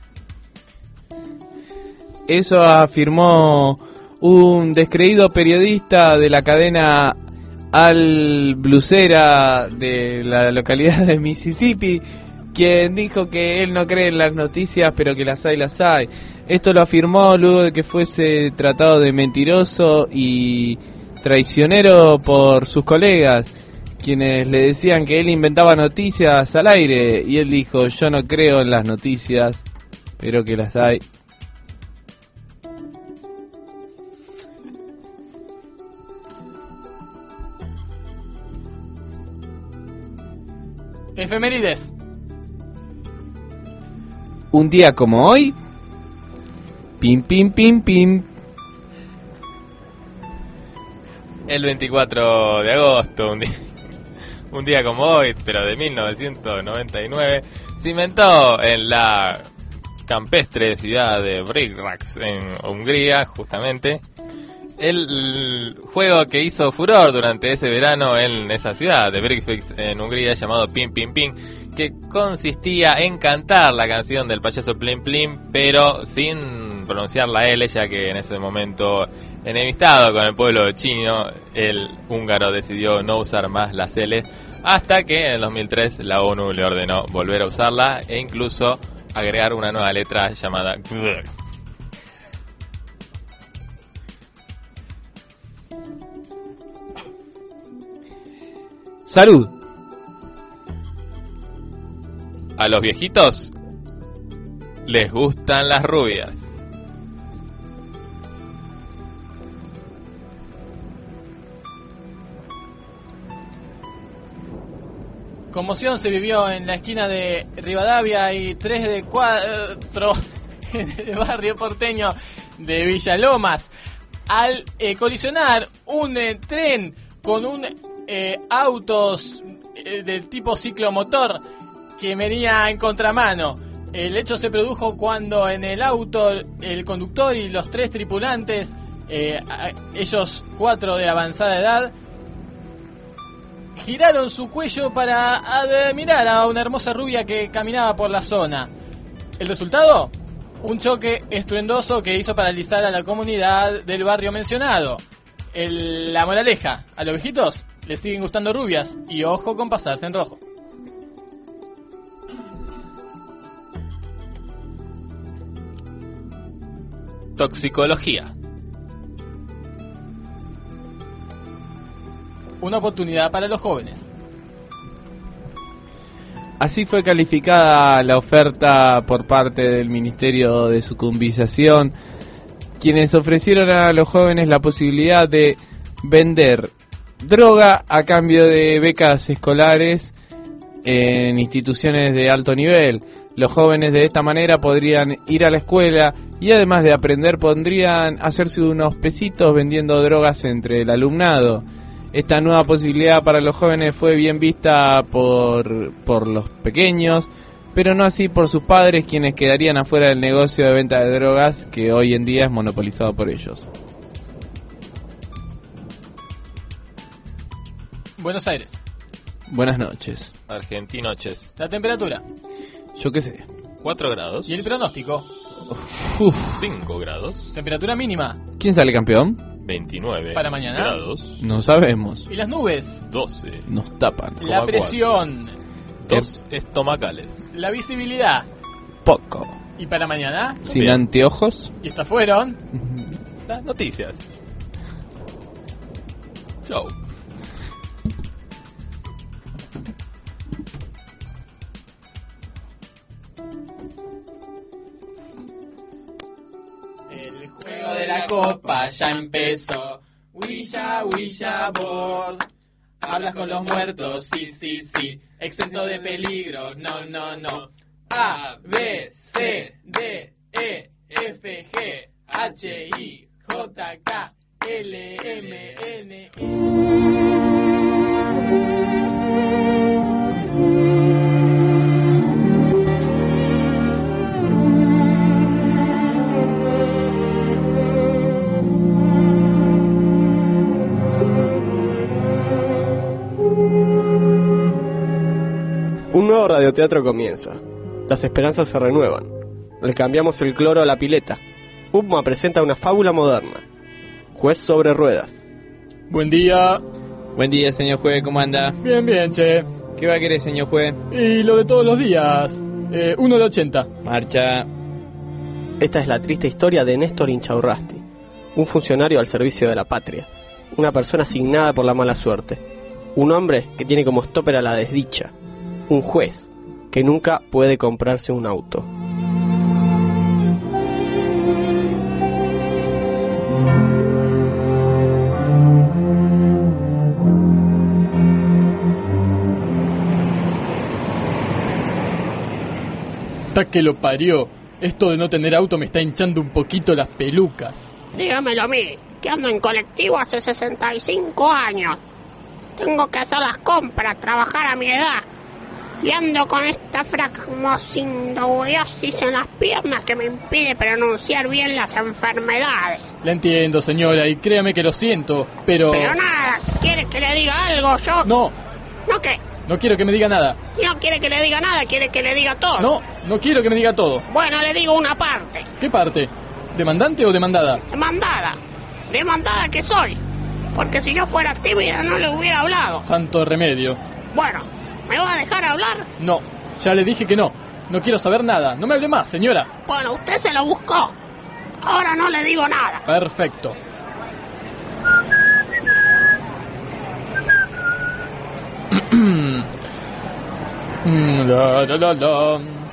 B: Eso afirmó un descreído periodista de la cadena Al Blusera de la localidad de Mississippi, quien dijo que él no cree en las noticias, pero que las hay, las hay. Esto lo afirmó luego de que fuese tratado de mentiroso y traicionero por sus colegas, quienes le decían que él inventaba noticias al aire, y él dijo: yo no creo en las noticias, pero que las hay.
A: Efemérides.
B: Un día como hoy, pim pim pim pim.
C: El veinticuatro de agosto, un día, un día como hoy, pero de mil novecientos noventa y nueve, se inventó en la campestre ciudad de Brigrax, en Hungría, justamente, el juego que hizo furor durante ese verano en esa ciudad de Brigrax, en Hungría, llamado Pim Pim Pim, que consistía en cantar la canción del payaso Plim Plim, pero sin pronunciar la L, ya que en ese momento, enemistado con el pueblo chino, el húngaro decidió no usar más las L, hasta que en el dos mil tres la ONU le ordenó volver a usarla e incluso agregar una nueva letra llamada G.
B: Salud.
C: A los viejitos les gustan las rubias.
A: Conmoción se vivió en la esquina de Rivadavia y tres de cuatro en el barrio porteño de Villalomas al eh, colisionar un eh, tren con un eh, autos eh, del tipo ciclomotor que venía en contramano. El hecho se produjo cuando en el auto el conductor y los tres tripulantes, eh, ellos cuatro de avanzada edad, giraron su cuello para admirar a una hermosa rubia que caminaba por la zona. ¿El resultado? Un choque estruendoso que hizo paralizar a la comunidad del barrio mencionado. El, la moraleja, a los viejitos les siguen gustando rubias y ojo con pasarse en rojo.
C: Toxicología.
A: Una oportunidad para los jóvenes.
B: Así fue calificada la oferta por parte del Ministerio de Sucumbización, quienes ofrecieron a los jóvenes la posibilidad de vender droga a cambio de becas escolares en instituciones de alto nivel. Los jóvenes de esta manera podrían ir a la escuela y además de aprender podrían hacerse unos pesitos vendiendo drogas entre el alumnado. Esta nueva posibilidad para los jóvenes fue bien vista por, por los pequeños, pero no así por sus padres, quienes quedarían afuera del negocio de venta de drogas que hoy en día es monopolizado por ellos.
A: Buenos Aires.
B: Buenas noches.
C: Argentinoches.
A: La temperatura.
B: Yo qué sé.
C: cuatro grados.
A: ¿Y el pronóstico?
C: cinco grados.
A: Temperatura mínima.
B: ¿Quién sale campeón?
C: veintinueve
A: para mañana.
C: Grados.
B: No sabemos.
A: ¿Y las nubes?
C: doce.
B: Nos tapan.
A: La presión.
C: Dos estomacales.
A: La visibilidad.
B: Poco.
A: ¿Y para mañana?
B: Sin
C: Bien.
B: anteojos.
A: Y estas fueron
C: las noticias. Chau.
A: El juego de la copa ya empezó. Ouija, Ouija board. Hablas con los muertos, sí, sí, sí. Exento de peligros, no, no, no. A, B, C, D, E, F, G, H, I, J, K, L, M, N,
R: Un nuevo radioteatro comienza. Las esperanzas se renuevan. Le cambiamos el cloro a la pileta. UPMA presenta una fábula moderna. Juez sobre ruedas.
A: Buen día.
B: Buen día, señor juez, ¿cómo anda?
A: Bien, bien, che.
B: ¿Qué va a querer, señor juez?
A: Y lo de todos los días. Eh, uno de ochenta.
B: Marcha.
R: Esta es la triste historia de Néstor Inchaurrasti, un funcionario al servicio de la patria, una persona asignada por la mala suerte, un hombre que tiene como stopper a la desdicha, un juez que nunca puede comprarse un auto.
A: Hasta que lo parió. Esto de no tener auto me está hinchando un poquito las pelucas.
S: Dígamelo a mí, que ando en colectivo hace sesenta y cinco años. Tengo que hacer las compras, trabajar a mi edad. Y ando con esta fragmosindobiosis en las piernas que me impide pronunciar bien las enfermedades.
A: La entiendo, señora, y créame que lo siento, pero...
S: Pero nada, ¿quiere que le diga algo yo?
A: No.
S: ¿No qué?
A: No quiero que me diga nada.
S: Si no quiere que le diga nada, quiere que le diga todo.
A: No, no quiero que me diga todo.
S: Bueno, le digo una parte.
A: ¿Qué parte? ¿Demandante o demandada?
S: Demandada. Demandada que soy. Porque si yo fuera tímida no le hubiera hablado.
A: Santo remedio.
S: Bueno, ¿me va a dejar hablar?
A: No, ya le dije que no. No quiero saber nada. No me hable más, señora.
S: Bueno, usted se lo buscó. Ahora no le digo nada.
A: Perfecto. la, la, la, la.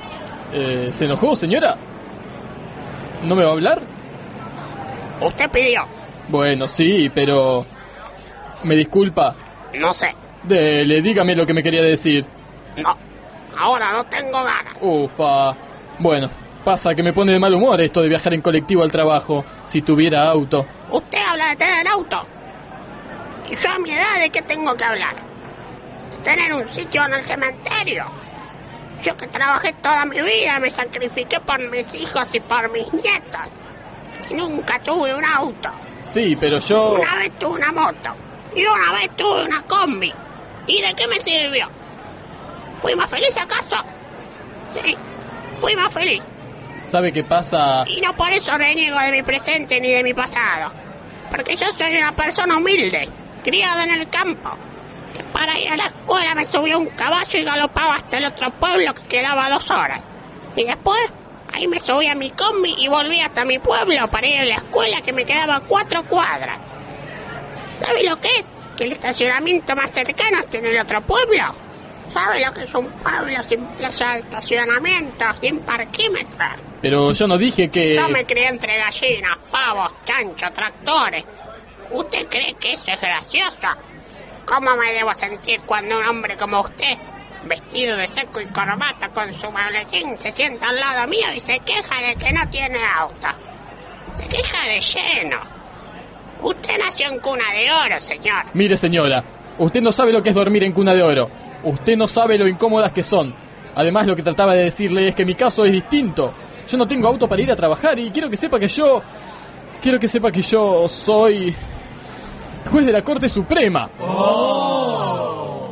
A: Eh, ¿Se enojó, señora? ¿No me va a hablar?
S: Usted pidió.
A: Bueno, sí, pero... ¿Me disculpa?
S: No sé.
A: Dele, dígame lo que me quería decir.
S: No, ahora no tengo ganas.
A: Ufa. Bueno, pasa que me pone de mal humor esto de viajar en colectivo al trabajo, si tuviera auto.
S: Usted habla de tener auto. ¿Y yo a mi edad de qué tengo que hablar? ¿De tener un sitio en el cementerio? Yo que trabajé toda mi vida, me sacrifiqué por mis hijos y por mis nietos. Y nunca tuve un auto.
A: Sí, pero yo...
S: Una vez tuve una moto. Y una vez tuve una combi. ¿Y de qué me sirvió? ¿Fui más feliz acaso? Sí, fui más feliz.
A: ¿Sabe qué pasa?
S: Y no por eso reniego de mi presente ni de mi pasado. Porque yo soy una persona humilde, criada en el campo, que para ir a la escuela me subía un caballo y galopaba hasta el otro pueblo que quedaba dos horas. Y después, ahí me subía a mi combi y volví hasta mi pueblo para ir a la escuela que me quedaba cuatro cuadras. ¿Sabe lo que es? Que el estacionamiento más cercano está en el otro pueblo. ¿Sabe lo que es un pueblo sin plaza de estacionamiento, sin parquímetros?
A: Pero yo no dije que...
S: Yo me crié entre gallinas, pavos, chanchos, tractores. ¿Usted cree que eso es gracioso? ¿Cómo me debo sentir cuando un hombre como usted, vestido de seco y corbata con su maletín, se sienta al lado mío y se queja de que no tiene auto? Se queja de lleno. Usted nació en cuna de oro, señor.
A: Mire, señora, usted no sabe lo que es dormir en cuna de oro. Usted no sabe lo incómodas que son. Además, lo que trataba de decirle es que mi caso es distinto. Yo no tengo auto para ir a trabajar y quiero que sepa que yo... Quiero que sepa que yo soy... juez de la Corte Suprema. Oh.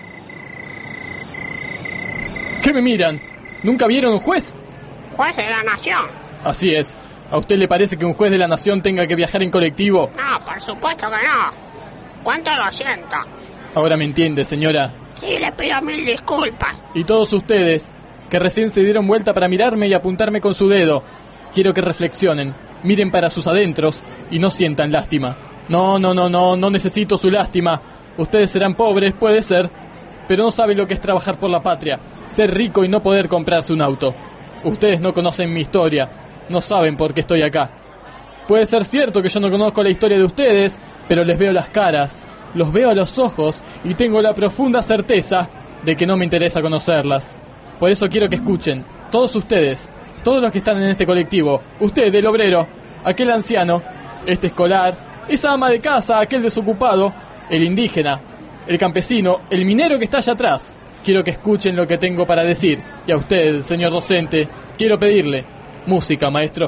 A: ¿Qué me miran? ¿Nunca vieron un juez?
S: Juez de la nación.
A: Así es. ¿A usted le parece que un juez de la nación tenga que viajar en colectivo?
S: No, por supuesto que no. ¿Cuánto lo siento?
A: Ahora me entiende, señora.
S: Sí, le pido mil disculpas.
A: Y todos ustedes, que recién se dieron vuelta para mirarme y apuntarme con su dedo, quiero que reflexionen, miren para sus adentros y no sientan lástima. No, no, no, no, no necesito su lástima. Ustedes serán pobres, puede ser, pero no saben lo que es trabajar por la patria, ser rico y no poder comprarse un auto. Ustedes no conocen mi historia, no saben por qué estoy acá. Puede ser cierto que yo no conozco la historia de ustedes, pero les veo las caras, los veo a los ojos y tengo la profunda certeza de que no me interesa conocerlas. Por eso quiero que escuchen, todos ustedes, todos los que están en este colectivo, usted, el obrero, aquel anciano, este escolar, esa ama de casa, aquel desocupado, el indígena, el campesino, el minero que está allá atrás. Quiero que escuchen lo que tengo para decir. Y a usted, señor docente, quiero pedirle música, maestro.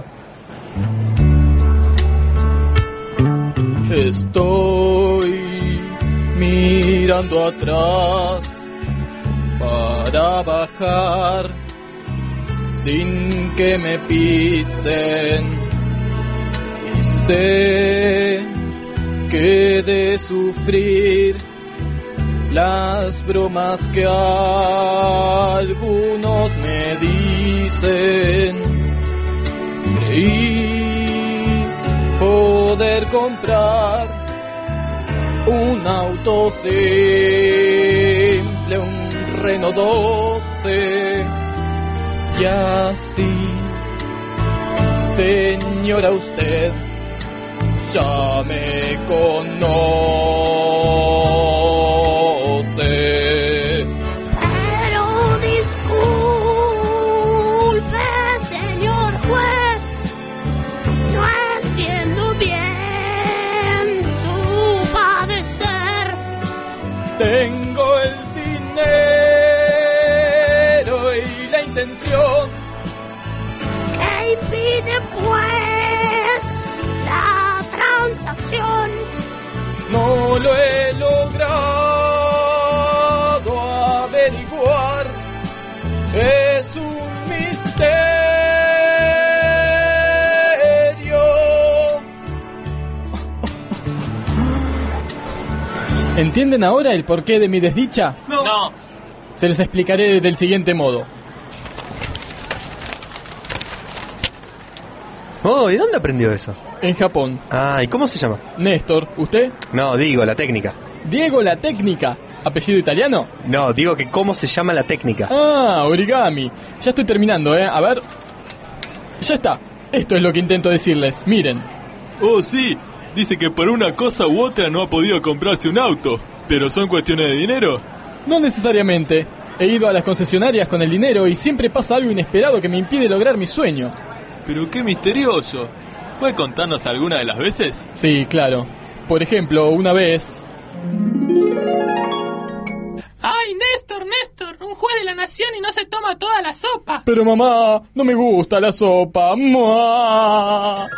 A: Estoy mirando atrás para bajar sin que me pisen. Y sé que de sufrir las bromas que algunos me dicen, creí poder comprar un auto simple, un Renault doce, y así, señora, usted ya me conoce.
S: Pero disculpe, señor juez, no entiendo bien su padecer.
A: Tengo el dinero y la intención
S: que impide pues la transacción.
A: No lo he logrado averiguar, es un misterio. ¿Entienden ahora el porqué de mi desdicha?
C: No. No.
A: Se los explicaré del siguiente modo.
I: Oh, ¿y dónde aprendió eso?
A: En Japón.
I: Ah, ¿y cómo se llama?
A: Néstor, ¿usted?
I: No, digo, la técnica.
A: Diego, la técnica. ¿Apellido italiano?
I: No, digo que cómo se llama la técnica.
A: Ah, origami. Ya estoy terminando, ¿eh? A ver. Ya está. Esto es lo que intento decirles. Miren.
T: Oh, sí. Dice que por una cosa u otra no ha podido comprarse un auto. ¿Pero son cuestiones de dinero?
A: No necesariamente. He ido a las concesionarias con el dinero y siempre pasa algo inesperado que me impide lograr mi sueño.
T: Pero qué misterioso. ¿Puede contarnos alguna de las veces?
A: Sí, claro. Por ejemplo, una vez...
E: ¡Ay, Néstor, Néstor! Un juez de la nación y no se toma toda la sopa.
A: Pero mamá, no me gusta la sopa. ¡Mua!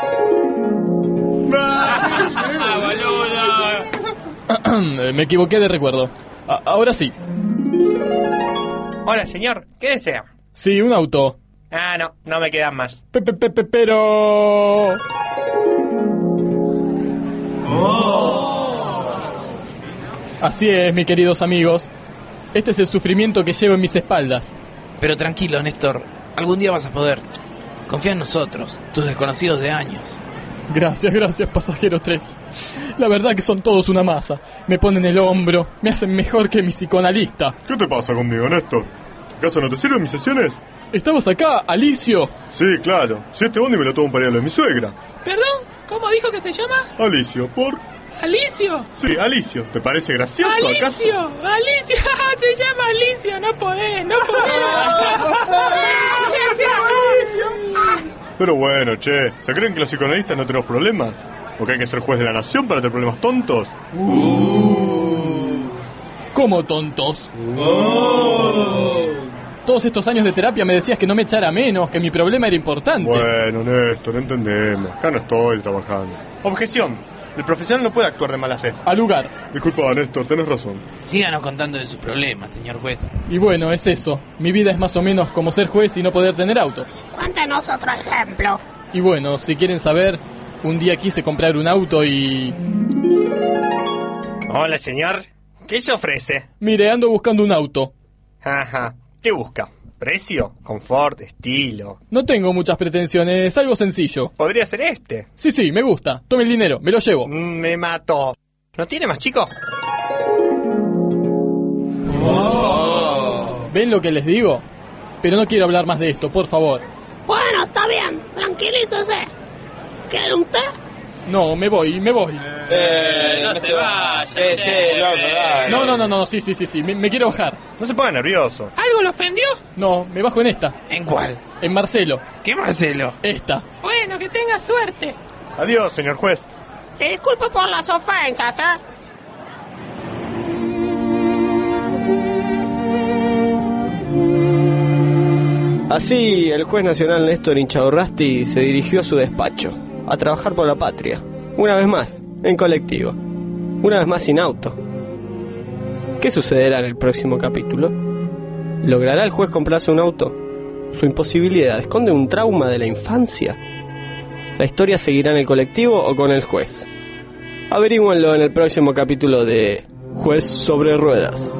A: Me equivoqué de recuerdo. A- ahora sí.
U: Hola, señor. ¿Qué desea?
A: Sí, un auto.
U: Ah, no. No me quedan más.
A: Pe- pe- pe- pero... Así es, mis queridos amigos. Este es el sufrimiento que llevo en mis espaldas.
V: Pero tranquilo, Néstor. Algún día vas a poder. Confía en nosotros, tus desconocidos de años.
A: Gracias, gracias, pasajeros tres. La verdad que son todos una masa. Me ponen el hombro, me hacen mejor que mi psicoanalista.
I: ¿Qué te pasa conmigo, Néstor? ¿Acaso no te sirven mis sesiones?
A: ¿Estabas acá, Alicio?
I: Sí, claro. Si este bondi me lo tomo para ir a lo de mi suegra.
E: ¿Perdón? ¿Cómo dijo que se llama?
I: Alicio, ¿por?
E: ¿Alicio?
I: Sí, Alicio. ¿Te parece gracioso acaso?
E: ¡Alicio! ¡Alicio! Se llama Alicio, no podés, no podés. ¡Alicio!
I: Pero bueno, che, ¿se creen que los psicoanalistas no tenemos problemas? ¿O que hay que ser juez de la nación para tener problemas tontos?
A: Uh. ¿Cómo tontos? Uh. Todos estos años de terapia me decías que no me echara menos, que mi problema era importante.
I: Bueno, Néstor, entendemos. Acá no estoy trabajando. Objeción. El profesional no puede actuar de mala fe.
A: Al lugar.
I: Disculpa, Néstor, tenés razón.
V: Síganos contando de sus problemas, señor juez.
A: Y bueno, es eso. Mi vida es más o menos como ser juez y no poder tener auto.
S: Cuéntenos otro ejemplo.
A: Y bueno, si quieren saber, un día quise comprar un auto y...
U: Hola, señor. ¿Qué se ofrece?
A: Mire, ando buscando un auto.
U: Ajá. ¿Qué busca? ¿Precio? ¿Confort? ¿Estilo?
A: No tengo muchas pretensiones, algo sencillo.
U: ¿Podría ser este?
A: Sí, sí, me gusta. Tome el dinero, me lo llevo.
U: Mm, me mató. ¿No tiene más, chico?
A: Oh. ¿Ven lo que les digo? Pero no quiero hablar más de esto, por favor.
S: Bueno, está bien. Tranquilícese. ¿Quiere un té?
A: No, me voy, me voy.
U: Eh, no, no se vaya. Eh, sí, loco,
A: no, no, no, no, sí, sí, sí, sí, me, me quiero bajar.
U: No se ponga nervioso.
E: ¿Algo lo ofendió?
A: No, me bajo en esta.
V: ¿En cuál?
A: En Marcelo.
V: ¿Qué Marcelo?
A: Esta.
E: Bueno, que tenga suerte.
I: Adiós, señor juez.
S: Se disculpe por las ofensas, ¿eh?
R: Así, el juez nacional Néstor Inchaurrasti se dirigió a su despacho, a trabajar por la patria. Una vez más, en colectivo. Una vez más sin auto. ¿Qué sucederá en el próximo capítulo? ¿Logrará el juez comprarse un auto? ¿Su imposibilidad esconde un trauma de la infancia? ¿La historia seguirá en el colectivo o con el juez? Averíguenlo en el próximo capítulo de Juez sobre Ruedas.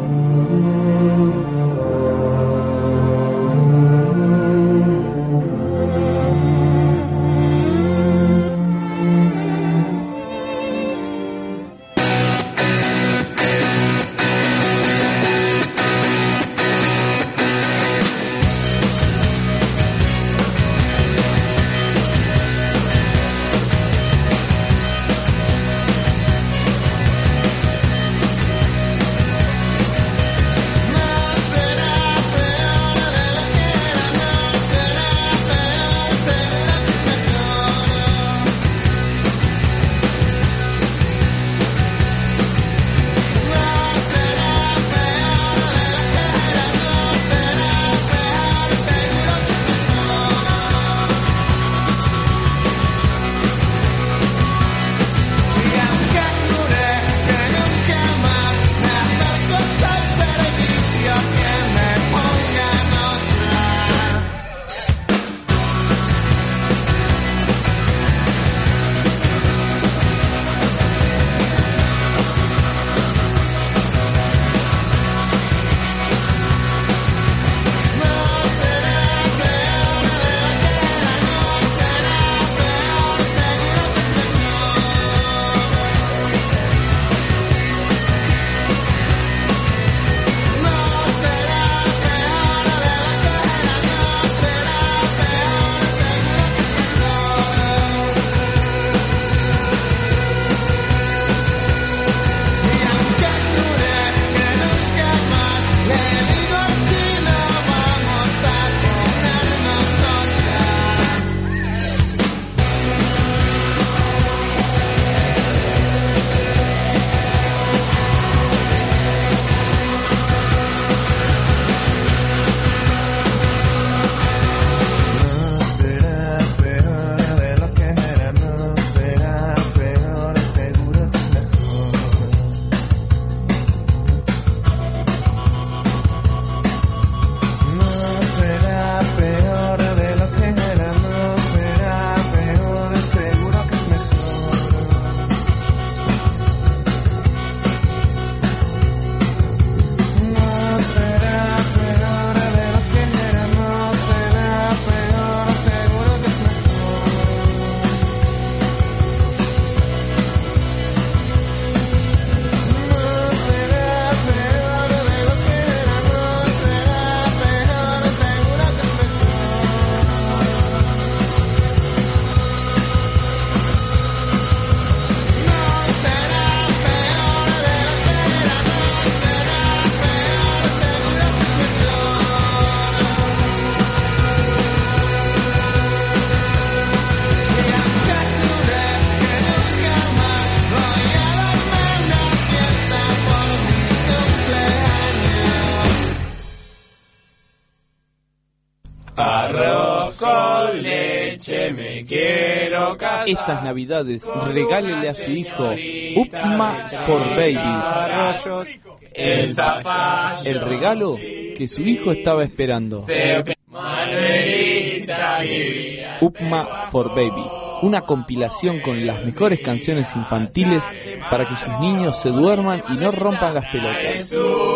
B: Arroz con leche me quiero casar.
V: Estas navidades regálele a su hijo Upma for Babies.
B: El zapallo.
V: El regalo que su hijo estaba esperando.
B: Manuelita vivía.
V: Upma for Babies. Una compilación con las mejores canciones infantiles para que sus niños se duerman y no rompan las pelotas.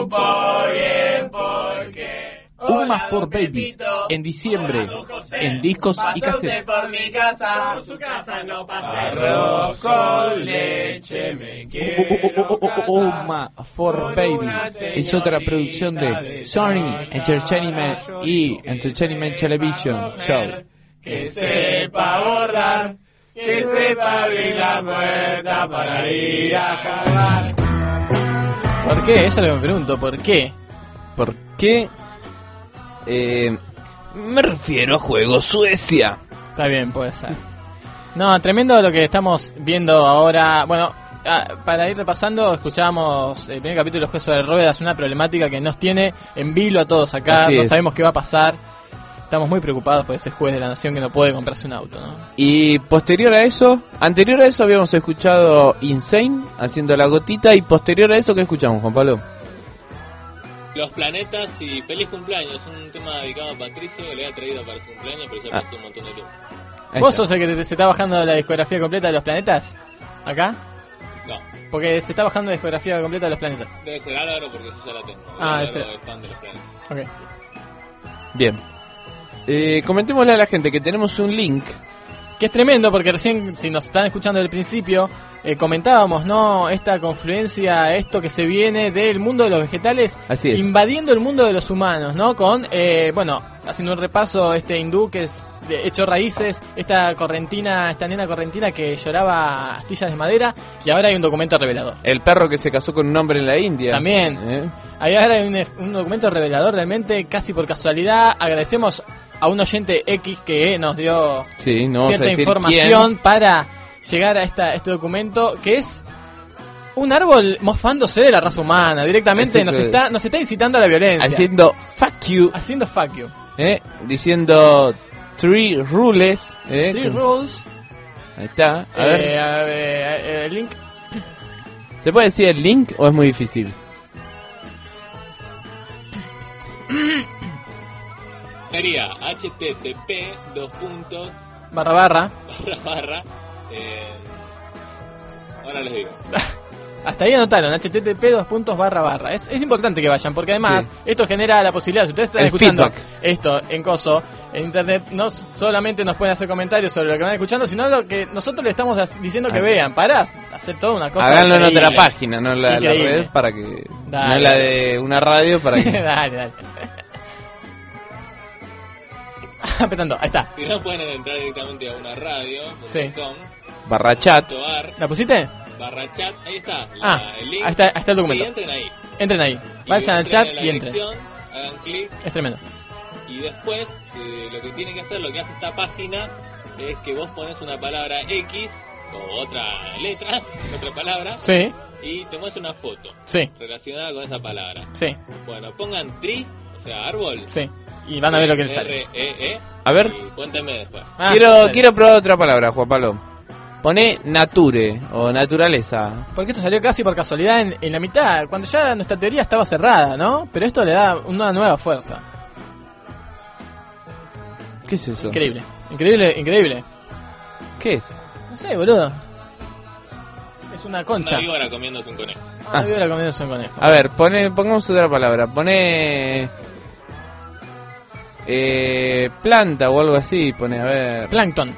V: Upma for Babies, en diciembre, en discos y cassettes.
B: por mi casa, por su casa no pasé. Arroz con leche me quiero casar.
V: Upma for Babies es otra producción de Sony Entertainment y Entertainment Television Show.
B: Que sepa bordar, que sepa abrir la puerta para ir a jalar.
A: ¿Por qué? Eso es lo que me pregunto, ¿por qué?
V: ¿Por qué? Eh, me refiero a Juego Suecia.
A: Está bien, puede ser. No, tremendo lo que estamos viendo ahora. Bueno, ah, para ir repasando, escuchábamos el primer capítulo de Los Juegos de Ruedas, una problemática que nos tiene en vilo a todos acá.
V: Así
A: no
V: es.
A: sabemos qué va a pasar. Estamos muy preocupados por ese juez de la nación que no puede comprarse un auto, ¿no?
V: Y posterior a eso, anterior a eso habíamos escuchado Insane haciendo la gotita, y posterior a eso, ¿qué escuchamos, Juan Pablo?
C: Los planetas y feliz cumpleaños, un tema dedicado a Patricio que le había traído para su cumpleaños, pero ya
V: Ah.
C: pasó un montón de tiempo.
A: ¿Vos sos el que te- se está bajando la discografía completa de los planetas? ¿Acá?
C: No,
A: Porque se está bajando la discografía completa de los planetas.
C: debe ser Álvaro porque yo ya la tengo.
A: Ah,
C: Álvaro
A: ese.
C: es fan de los planetas.
A: Ok.
V: Bien. Eh, comentémosle a la gente que tenemos un link.
A: Que es tremendo porque recién, si nos están escuchando desde el principio, eh, comentábamos, ¿no? Esta confluencia, esto que se viene del mundo de los vegetales
V: Así es.
A: invadiendo el mundo de los humanos, ¿no? Con, eh, bueno, haciendo un repaso, este hindú que es de hecho raíces, esta correntina, esta nena correntina que lloraba astillas de madera, y ahora hay un documento revelador.
V: El perro que se casó con un hombre en la India.
A: También.
V: ¿Eh?
A: Ahí ahora hay un, un documento revelador realmente, casi por casualidad. Agradecemos a un oyente X que nos dio
V: Sí, no vamos a
A: cierta
V: decir
A: información
V: quién.
A: para llegar a esta, este documento, que es un árbol mofándose de la raza humana. Directamente
V: Así
A: nos
V: que-
A: está, nos está incitando a la violencia.
V: Haciendo fuck you.
A: Haciendo fuck you.
V: ¿Eh? Diciendo three rules. ¿eh?
A: Three
V: Con-
A: rules.
V: Ahí está. A
A: Eh,
V: ver.
A: a ver, eh, el link.
V: ¿Se puede decir el link o es muy difícil?
C: Sería http dos puntos
A: Barra barra.
C: barra barra eh, ahora les digo.
A: Hasta ahí anotaron, http dos puntos barra barra. Es, es importante que vayan, porque además
V: Sí.
A: esto genera la posibilidad, si ustedes están
V: El
A: escuchando
V: feedback.
A: esto en Coso, en internet, no solamente nos pueden hacer comentarios sobre lo que van escuchando, sino lo que nosotros le estamos as- diciendo que
V: Ah.
A: vean, para hacer toda una cosa.
V: Háganlo en
A: increíble.
V: otra página, no en la, la
A: Increíble.
V: red, para que.
A: Dale,
V: no en la
A: dale.
V: de una radio, para que.
A: dale, dale. Apretando, ahí está.
C: Si no, pueden entrar directamente a una radio punto
A: Sí.
C: com,
V: Barra chat.
C: punto ar,
A: ¿La pusiste?
C: barra chat, ahí está. la-
A: Ah,
C: el link.
A: ahí está, ahí está el documento.
C: Y entren ahí.
A: Entren ahí,
C: Y
A: vayan al
C: entren
A: chat
C: en la
A: y entren.
C: dirección, hagan clic
A: Es tremendo.
C: y después eh, lo que tienen que hacer, lo que hace esta página es que vos pones una palabra X o otra letra, otra palabra,
A: Sí,
C: y te muestra una foto
A: sí,
C: relacionada con esa palabra.
A: sí,
C: Bueno, pongan tree, o sea, árbol.
A: sí. Y van a ver lo que les sale.
C: R E E.
V: A ver.
C: Y cuéntenme después.
A: Ah,
V: quiero,
A: dale.
V: quiero probar otra palabra, Juan Pablo. Pone nature o naturaleza.
A: Porque esto salió casi por casualidad en, en la mitad, cuando ya nuestra teoría estaba cerrada, ¿no? Pero esto le da una nueva fuerza.
V: ¿Qué es eso?
A: Increíble, increíble, increíble.
V: ¿Qué es?
A: No sé, boludo. Es una concha.
C: Una víbora comiéndose un conejo.
A: Una víbora comiéndose un conejo.
V: A ver, pone, pongamos otra palabra. Pone. Eh, planta o algo así. Pone, a ver.
A: Plankton.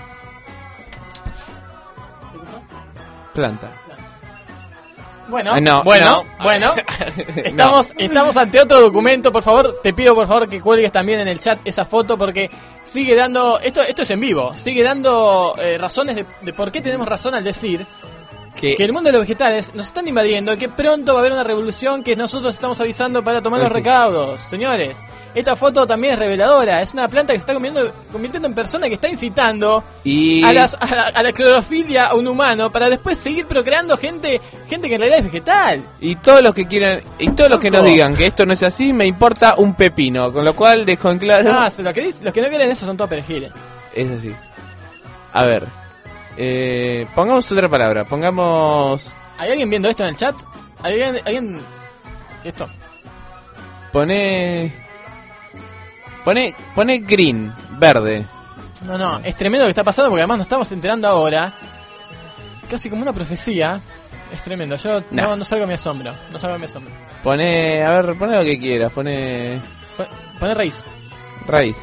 V: Planta.
A: Bueno,
V: Ah, no,
A: bueno,
V: no.
A: bueno. Estamos, estamos ante otro documento. Por favor, te pido por favor que cuelgues también en el chat esa foto, porque sigue dando, esto, esto es en vivo, sigue dando eh, razones de, de por qué tenemos razón al decir
B: Que,
A: que el mundo de los vegetales nos están invadiendo, que pronto va a haber una revolución que nosotros estamos avisando para tomar
B: Pues
A: los
B: sí.
A: recaudos. Señores, esta foto también es reveladora. Es una planta que se está convirtiendo, convirtiendo en persona que está incitando
B: y...
A: a, las, a, la, a la clorofilia a un humano para después seguir procreando gente gente que en realidad es vegetal.
B: Y todos los que quieran, y todos los que nos digan que esto no es así, me importa un pepino. Con lo cual dejo en claro...
A: Ah, lo que dice, los que no quieren eso son todos perejiles.
B: Es así. A ver. Eh, pongamos otra palabra. Pongamos...
A: ¿Hay alguien viendo esto en el chat? ¿Hay alguien...? alguien... Esto.
B: Pone... Pone, pone green, verde.
A: No, no, es tremendo lo que está pasando porque además nos estamos enterando ahora. Casi como una profecía. Es tremendo, yo no,
B: Nah.
A: no salgo a mi asombro. No salgo a mi asombro.
B: Pone, a ver, pone lo que quieras. Pone...
A: Pon- Pone raíz.
B: Raíz.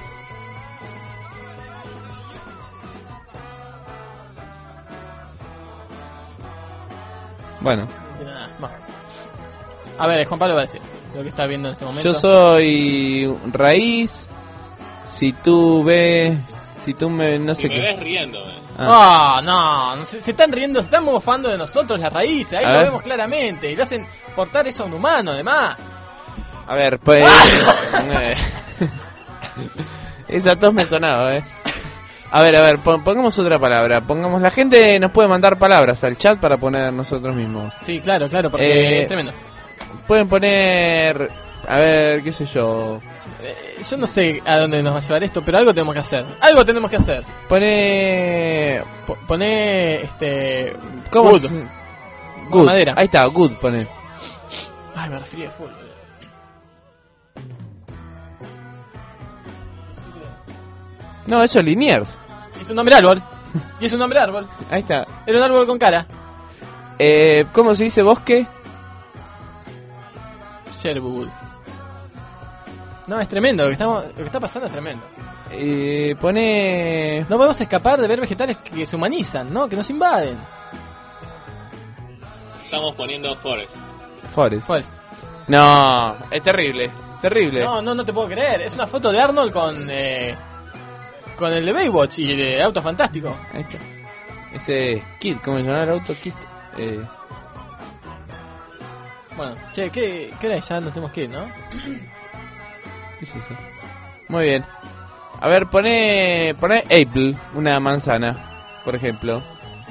B: Bueno.
A: No tiene nada. Bueno. A ver, Juan Pablo va a decir lo que está viendo en este momento.
B: Yo soy raíz. Si tú ves... Si tú me... no sé
C: Si me
B: qué.
C: ves riendo, eh.
A: Ah, oh, no, no se, se están riendo, se están mofando de nosotros las raíces, ahí
B: A
A: lo
B: ver.
A: vemos claramente, y lo hacen portar eso a un humano, además.
B: A ver, pues... eh. Esa tos me sonaba, eh. A ver, a ver, pon- pongamos otra palabra. Pongamos, la gente nos puede mandar palabras al chat para poner nosotros mismos.
A: Sí, claro, claro, porque
B: Eh,
A: es tremendo.
B: Pueden poner... A ver, qué sé yo...
A: Eh, yo no sé a dónde nos va a llevar esto, pero algo tenemos que hacer. Algo tenemos que hacer.
B: Pone...
A: Po- Pone, este...
B: ¿Cómo
A: wood.
B: se-
A: Con
B: Good.
A: madera.
B: Ahí está, good, pone.
A: Ay, me refería a full.
B: No, eso es Liniers.
A: Es un nombre árbol. Y es un nombre árbol.
B: Ahí está.
A: Era un árbol con cara.
B: Eh, ¿Cómo se dice bosque?
A: Sherwood. No, es tremendo. Lo que, estamos, lo que está pasando es tremendo.
B: Eh, pone...
A: No podemos escapar de ver vegetales que se humanizan, ¿no? Que nos invaden.
C: Estamos poniendo Forest.
B: Forest.
A: Forest.
B: No, es terrible. Terrible.
A: No, no, no te puedo creer. Es una foto de Arnold con... Eh, con el de Baywatch y de Auto Fantástico.
B: Ahí está. Ese es Kid, ¿cómo se llama el auto? Kid. Eh,
A: Bueno, che, ¿qué, qué hora es? Ya nos tenemos que ir, ¿no?
B: ¿Qué es eso? Muy bien. A ver, pone, pone apple, una manzana, por ejemplo.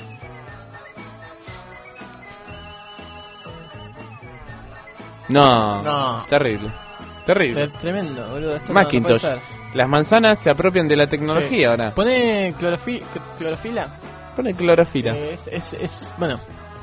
B: No,
A: No.
B: terrible. Terrible.
A: Es tremendo, boludo. Esto no- no
B: Macintosh.
A: puede ser.
B: Las manzanas se apropian de la tecnología
A: Sí.
B: ahora.
A: Pone clorofi- clorofila.
B: Pone clorofila.
A: Eh, es, es, es, bueno.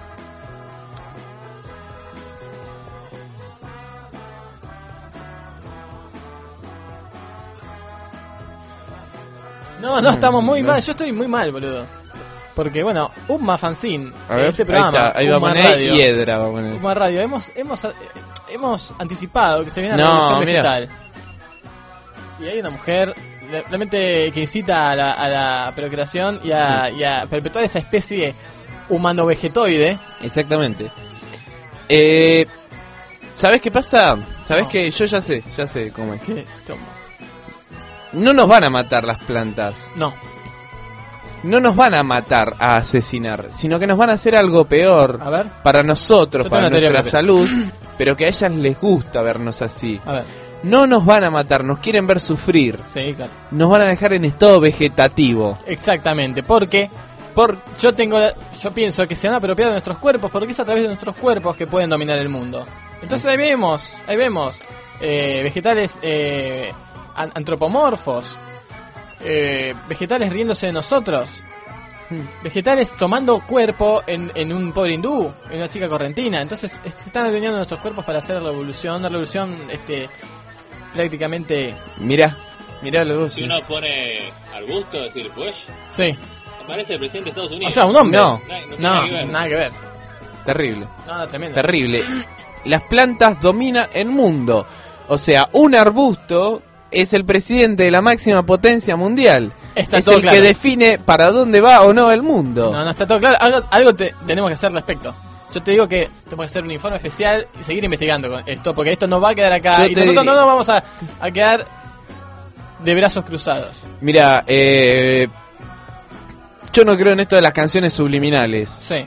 A: No, no, estamos muy
B: Mm,
A: mal. Yo estoy muy mal, boludo. Porque, bueno, Umma Fanzine,
B: A ver,
A: este
B: ahí
A: programa,
B: está, ahí va a
A: Umma
B: poner
A: Radio,
B: hiedra, va a poner.
A: Umma Radio, hemos, hemos, eh, hemos anticipado que se viene la
B: No,
A: revolución
B: mira.
A: vegetal. Y hay una mujer re- realmente que incita a la, a la procreación y a, y a perpetuar esa especie humano-vegetoide.
B: Exactamente. Eh, ¿Sabés qué pasa? ¿Sabés
A: No.
B: que yo ya sé, ya sé cómo es?
A: ¿Qué es? Toma.
B: No nos van a matar las plantas.
A: No.
B: No nos van a matar, a asesinar, sino que nos van a hacer algo peor.
A: A ver.
B: Para nosotros,
A: Yo tengo
B: para
A: una teoría
B: nuestra
A: propia.
B: salud, pero que a ellas les gusta vernos así.
A: A ver.
B: No nos van a matar, nos quieren ver sufrir.
A: Sí, claro.
B: Nos van a dejar en estado vegetativo.
A: Exactamente, porque
B: Por
A: yo tengo la- yo pienso que se van a apropiar de nuestros cuerpos porque es a través de nuestros cuerpos que pueden dominar el mundo. Entonces ahí vemos, ahí vemos eh, vegetales eh, an- antropomorfos, eh, vegetales riéndose de nosotros, vegetales tomando cuerpo en, en un pobre hindú, en una chica correntina. Entonces es- se están adueñando nuestros cuerpos para hacer revolución, una revolución este prácticamente...
B: Mirá, mirá lo
C: Si uno pone arbusto, es decir, Bush,
A: Sí.
C: parece el presidente de Estados Unidos.
A: O sea, un hombre.
B: No.
C: No, no tiene
A: No,
C: nada que ver.
A: nada que ver.
B: Terrible.
A: No, no, tremendo.
B: Terrible. Las plantas dominan el mundo. O sea, un arbusto es el presidente de la máxima potencia mundial.
A: Está
B: es
A: todo
B: el
A: claro.
B: que define para dónde va o no el mundo.
A: No, no está todo claro. Algo, algo te- tenemos que hacer al respecto. Yo te digo que tenemos que hacer un informe especial y seguir investigando con esto, porque esto no va a quedar acá.
B: Yo
A: Y
B: te
A: nosotros
B: diría-
A: no nos vamos a, a quedar de brazos cruzados.
B: Mira, eh, yo no creo en esto de las canciones subliminales.
A: Sí.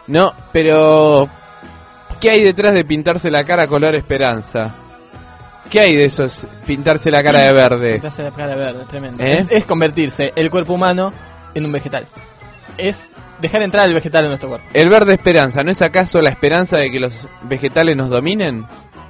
B: No, pero ¿qué hay detrás de pintarse la cara color esperanza? ¿Qué hay de eso? Es pintarse la cara de verde.
A: Pintarse la cara de verde, tremendo.
B: ¿Eh?
A: Es, es convertirse el cuerpo humano en un vegetal. Es dejar entrar el vegetal en nuestro cuerpo.
B: El verde esperanza, ¿no es acaso la esperanza de que los vegetales nos dominen?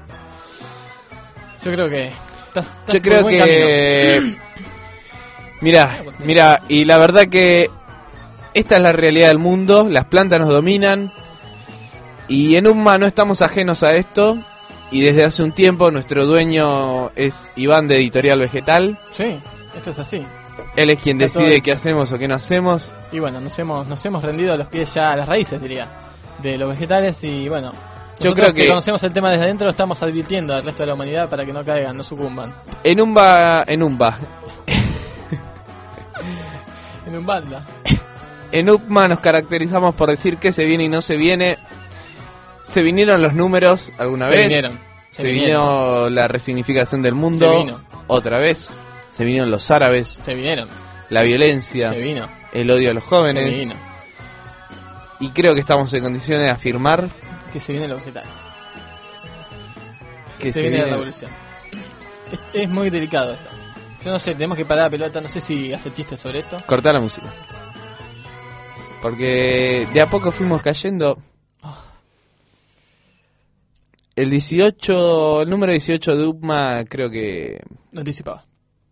A: Yo creo que estás, estás
B: Yo creo
A: por buen
B: que...
A: camino.
B: Mira, mira, y la verdad que esta es la realidad del mundo, las plantas nos dominan y en UPMA no estamos ajenos a esto y desde hace un tiempo nuestro dueño es Iván de Editorial Vegetal.
A: Sí, esto es así.
B: Él es quien
A: Está
B: decide qué hacemos o qué no hacemos.
A: Y bueno, nos hemos nos hemos rendido a los pies ya, a las raíces diría, de los vegetales y bueno...
B: Yo
A: Nosotros
B: creo
A: que,
B: que
A: conocemos el tema desde adentro, lo estamos advirtiendo al resto de la humanidad para que no caigan, no sucumban.
B: En UMBA, en UMBA,
A: En un banda.
B: en UPMA nos caracterizamos por decir que se viene y no se viene. Se vinieron los números alguna
A: Se
B: vez.
A: vinieron.
B: Se,
A: Se
B: vino
A: vinieron.
B: la resignificación del mundo.
A: Se vino.
B: Otra vez. Se vinieron los árabes.
A: Se vinieron.
B: La violencia.
A: Se vino.
B: El odio a los jóvenes.
A: Se vino.
B: Y creo que estamos en condiciones de afirmar
A: Que se vienen los vegetales.
B: que
A: se,
B: se
A: viene la
B: viene-
A: revolución. Es, es muy delicado esto. Yo no sé, tenemos que parar la pelota, no sé si hace chistes sobre esto.
B: Cortá la música. Porque de a poco fuimos cayendo. El dieciocho, el número dieciocho de UPMA creo que
A: Lo anticipaba.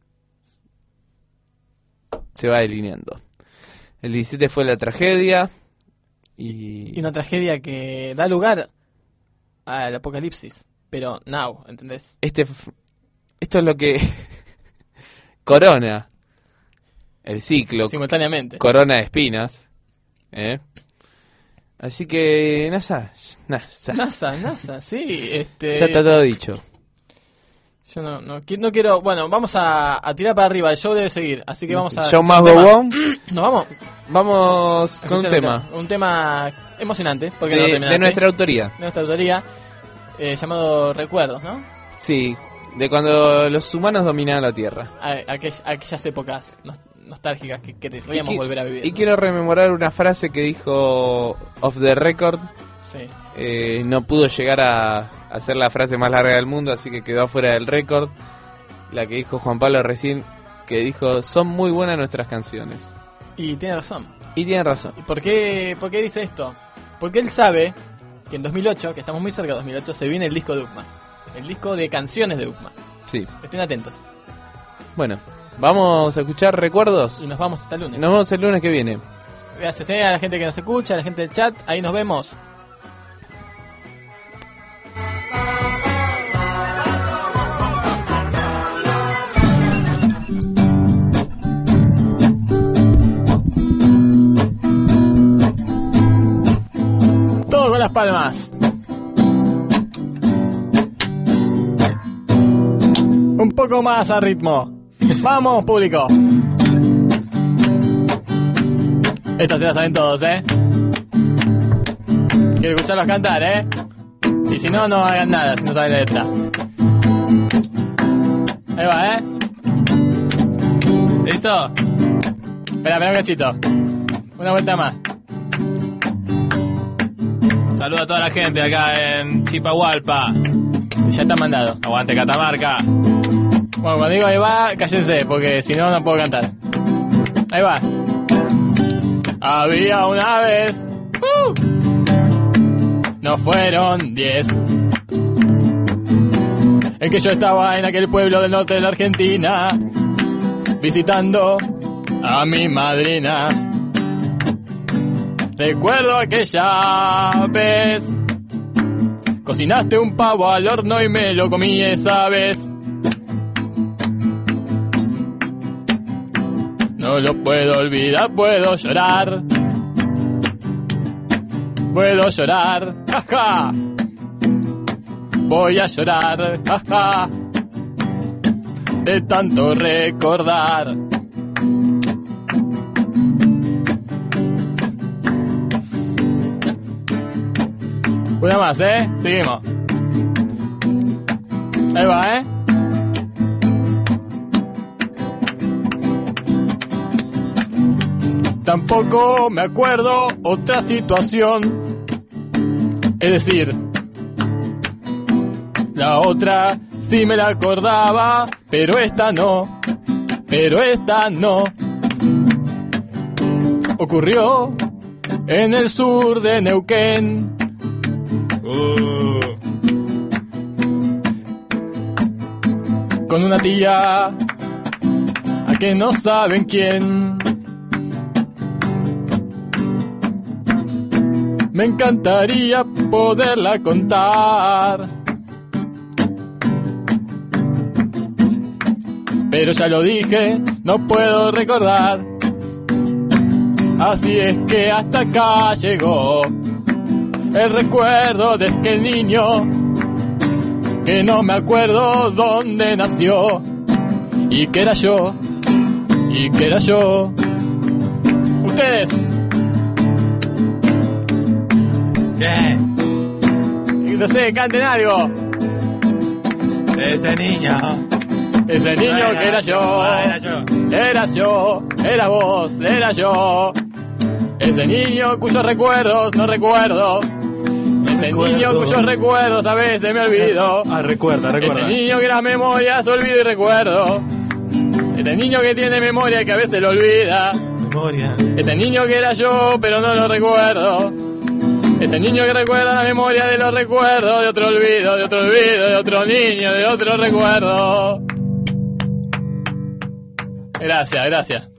B: se va delineando. El diecisiete fue la tragedia y...
A: Y una tragedia que da lugar al apocalipsis. Pero now, ¿entendés?
B: Este, f- esto es lo que corona el ciclo.
A: Simultáneamente.
B: Corona de espinas. ¿eh? Así que NASA, NASA.
A: NASA, NASA, sí. Este...
B: Ya está todo dicho.
A: Yo no, no, qui- no quiero... Bueno, vamos a, a tirar para arriba. El show debe seguir. Así que vamos a...
B: Show
A: escuchar
B: must
A: un
B: go
A: tema.
B: on.
A: Nos vamos.
B: Vamos
A: a
B: con un
A: escuchar
B: tema.
A: Un tema emocionante. Porque
B: De-
A: no termina
B: de
A: así.
B: nuestra autoría.
A: De nuestra autoría. Eh, llamado Recuerdos, ¿no?
B: Sí, de cuando los humanos dominaban la Tierra.
A: A- aquell- aquellas épocas nos- nostálgicas que queríamos
B: Y qui-
A: volver a vivir.
B: Y
A: ¿no?
B: quiero rememorar una frase que dijo Off the Record.
A: Sí.
B: Eh, no pudo llegar a, a hacer la frase más larga del mundo, así que quedó fuera del récord. La que dijo Juan Pablo recién, que dijo, son muy buenas nuestras canciones.
A: Y tiene razón.
B: Y tiene razón.
A: ¿Y por qué, por qué dice esto? Porque él sabe que en dos mil ocho, que estamos muy cerca de dos mil ocho, se viene el disco de UPMA. El disco de canciones de UPMA.
B: Sí.
A: Estén atentos.
B: Bueno, vamos a escuchar recuerdos.
A: Y nos vamos hasta el lunes.
B: Nos vemos el lunes que viene.
A: Gracias eh, a la gente que nos escucha, a la gente del chat. Ahí nos vemos. Todo con las palmas. Un poco más a ritmo. Vamos, público. Estas se las saben todos, ¿eh? Quiero escucharlos cantar, ¿eh? Y si no, no hagan nada si no saben la letra. Ahí va, ¿eh? ¿Listo? Espera, espera un cachito. Una vuelta más.
C: Saluda a toda la gente acá en Chipahualpa.
A: Ya está mandado.
C: Aguante Catamarca.
A: Bueno, cuando digo ahí va, cállense, porque si no, no puedo cantar. Ahí va. Había una vez. ¡Uh! No fueron diez. En que yo estaba en aquel pueblo del norte de la Argentina, visitando a mi madrina. Recuerdo aquella vez. Cocinaste un pavo al horno y me lo comí esa vez. No lo puedo olvidar, puedo llorar. Puedo llorar, jaja. Voy a llorar, jaja. De tanto recordar. Una más, ¿eh? Seguimos. Ahí va, ¿eh? Tampoco me acuerdo otra situación Es decir, la otra sí me la acordaba, pero esta no, pero esta no. Ocurrió en el sur de Neuquén.
C: Uh.
A: Con una tía a que no saben quién. Me encantaría poderla contar, pero ya lo dije, no puedo recordar. Así es que hasta acá llegó el recuerdo de aquel niño que no me acuerdo dónde nació, y que era yo, y que era yo. Ustedes.
K: ¿Qué?
A: No sé, canten algo.
K: Ese niño.
A: Ese niño
K: era,
A: que era yo.
K: ah, era yo.
A: Era yo, era vos, era yo. Ese niño cuyos recuerdos no recuerdo. Ese
K: recuerdo.
A: niño cuyos recuerdos a veces me olvido.
K: Ah, recuerda, recuerda.
A: Ese niño que las memorias olvido y recuerdo. Ese niño que tiene memoria y que a veces lo olvida.
K: Memoria.
A: Ese niño que era yo pero no lo recuerdo. Ese niño que recuerda la memoria de los recuerdos, de otro olvido, de otro olvido, de otro niño, de otro recuerdo. Gracias, gracias.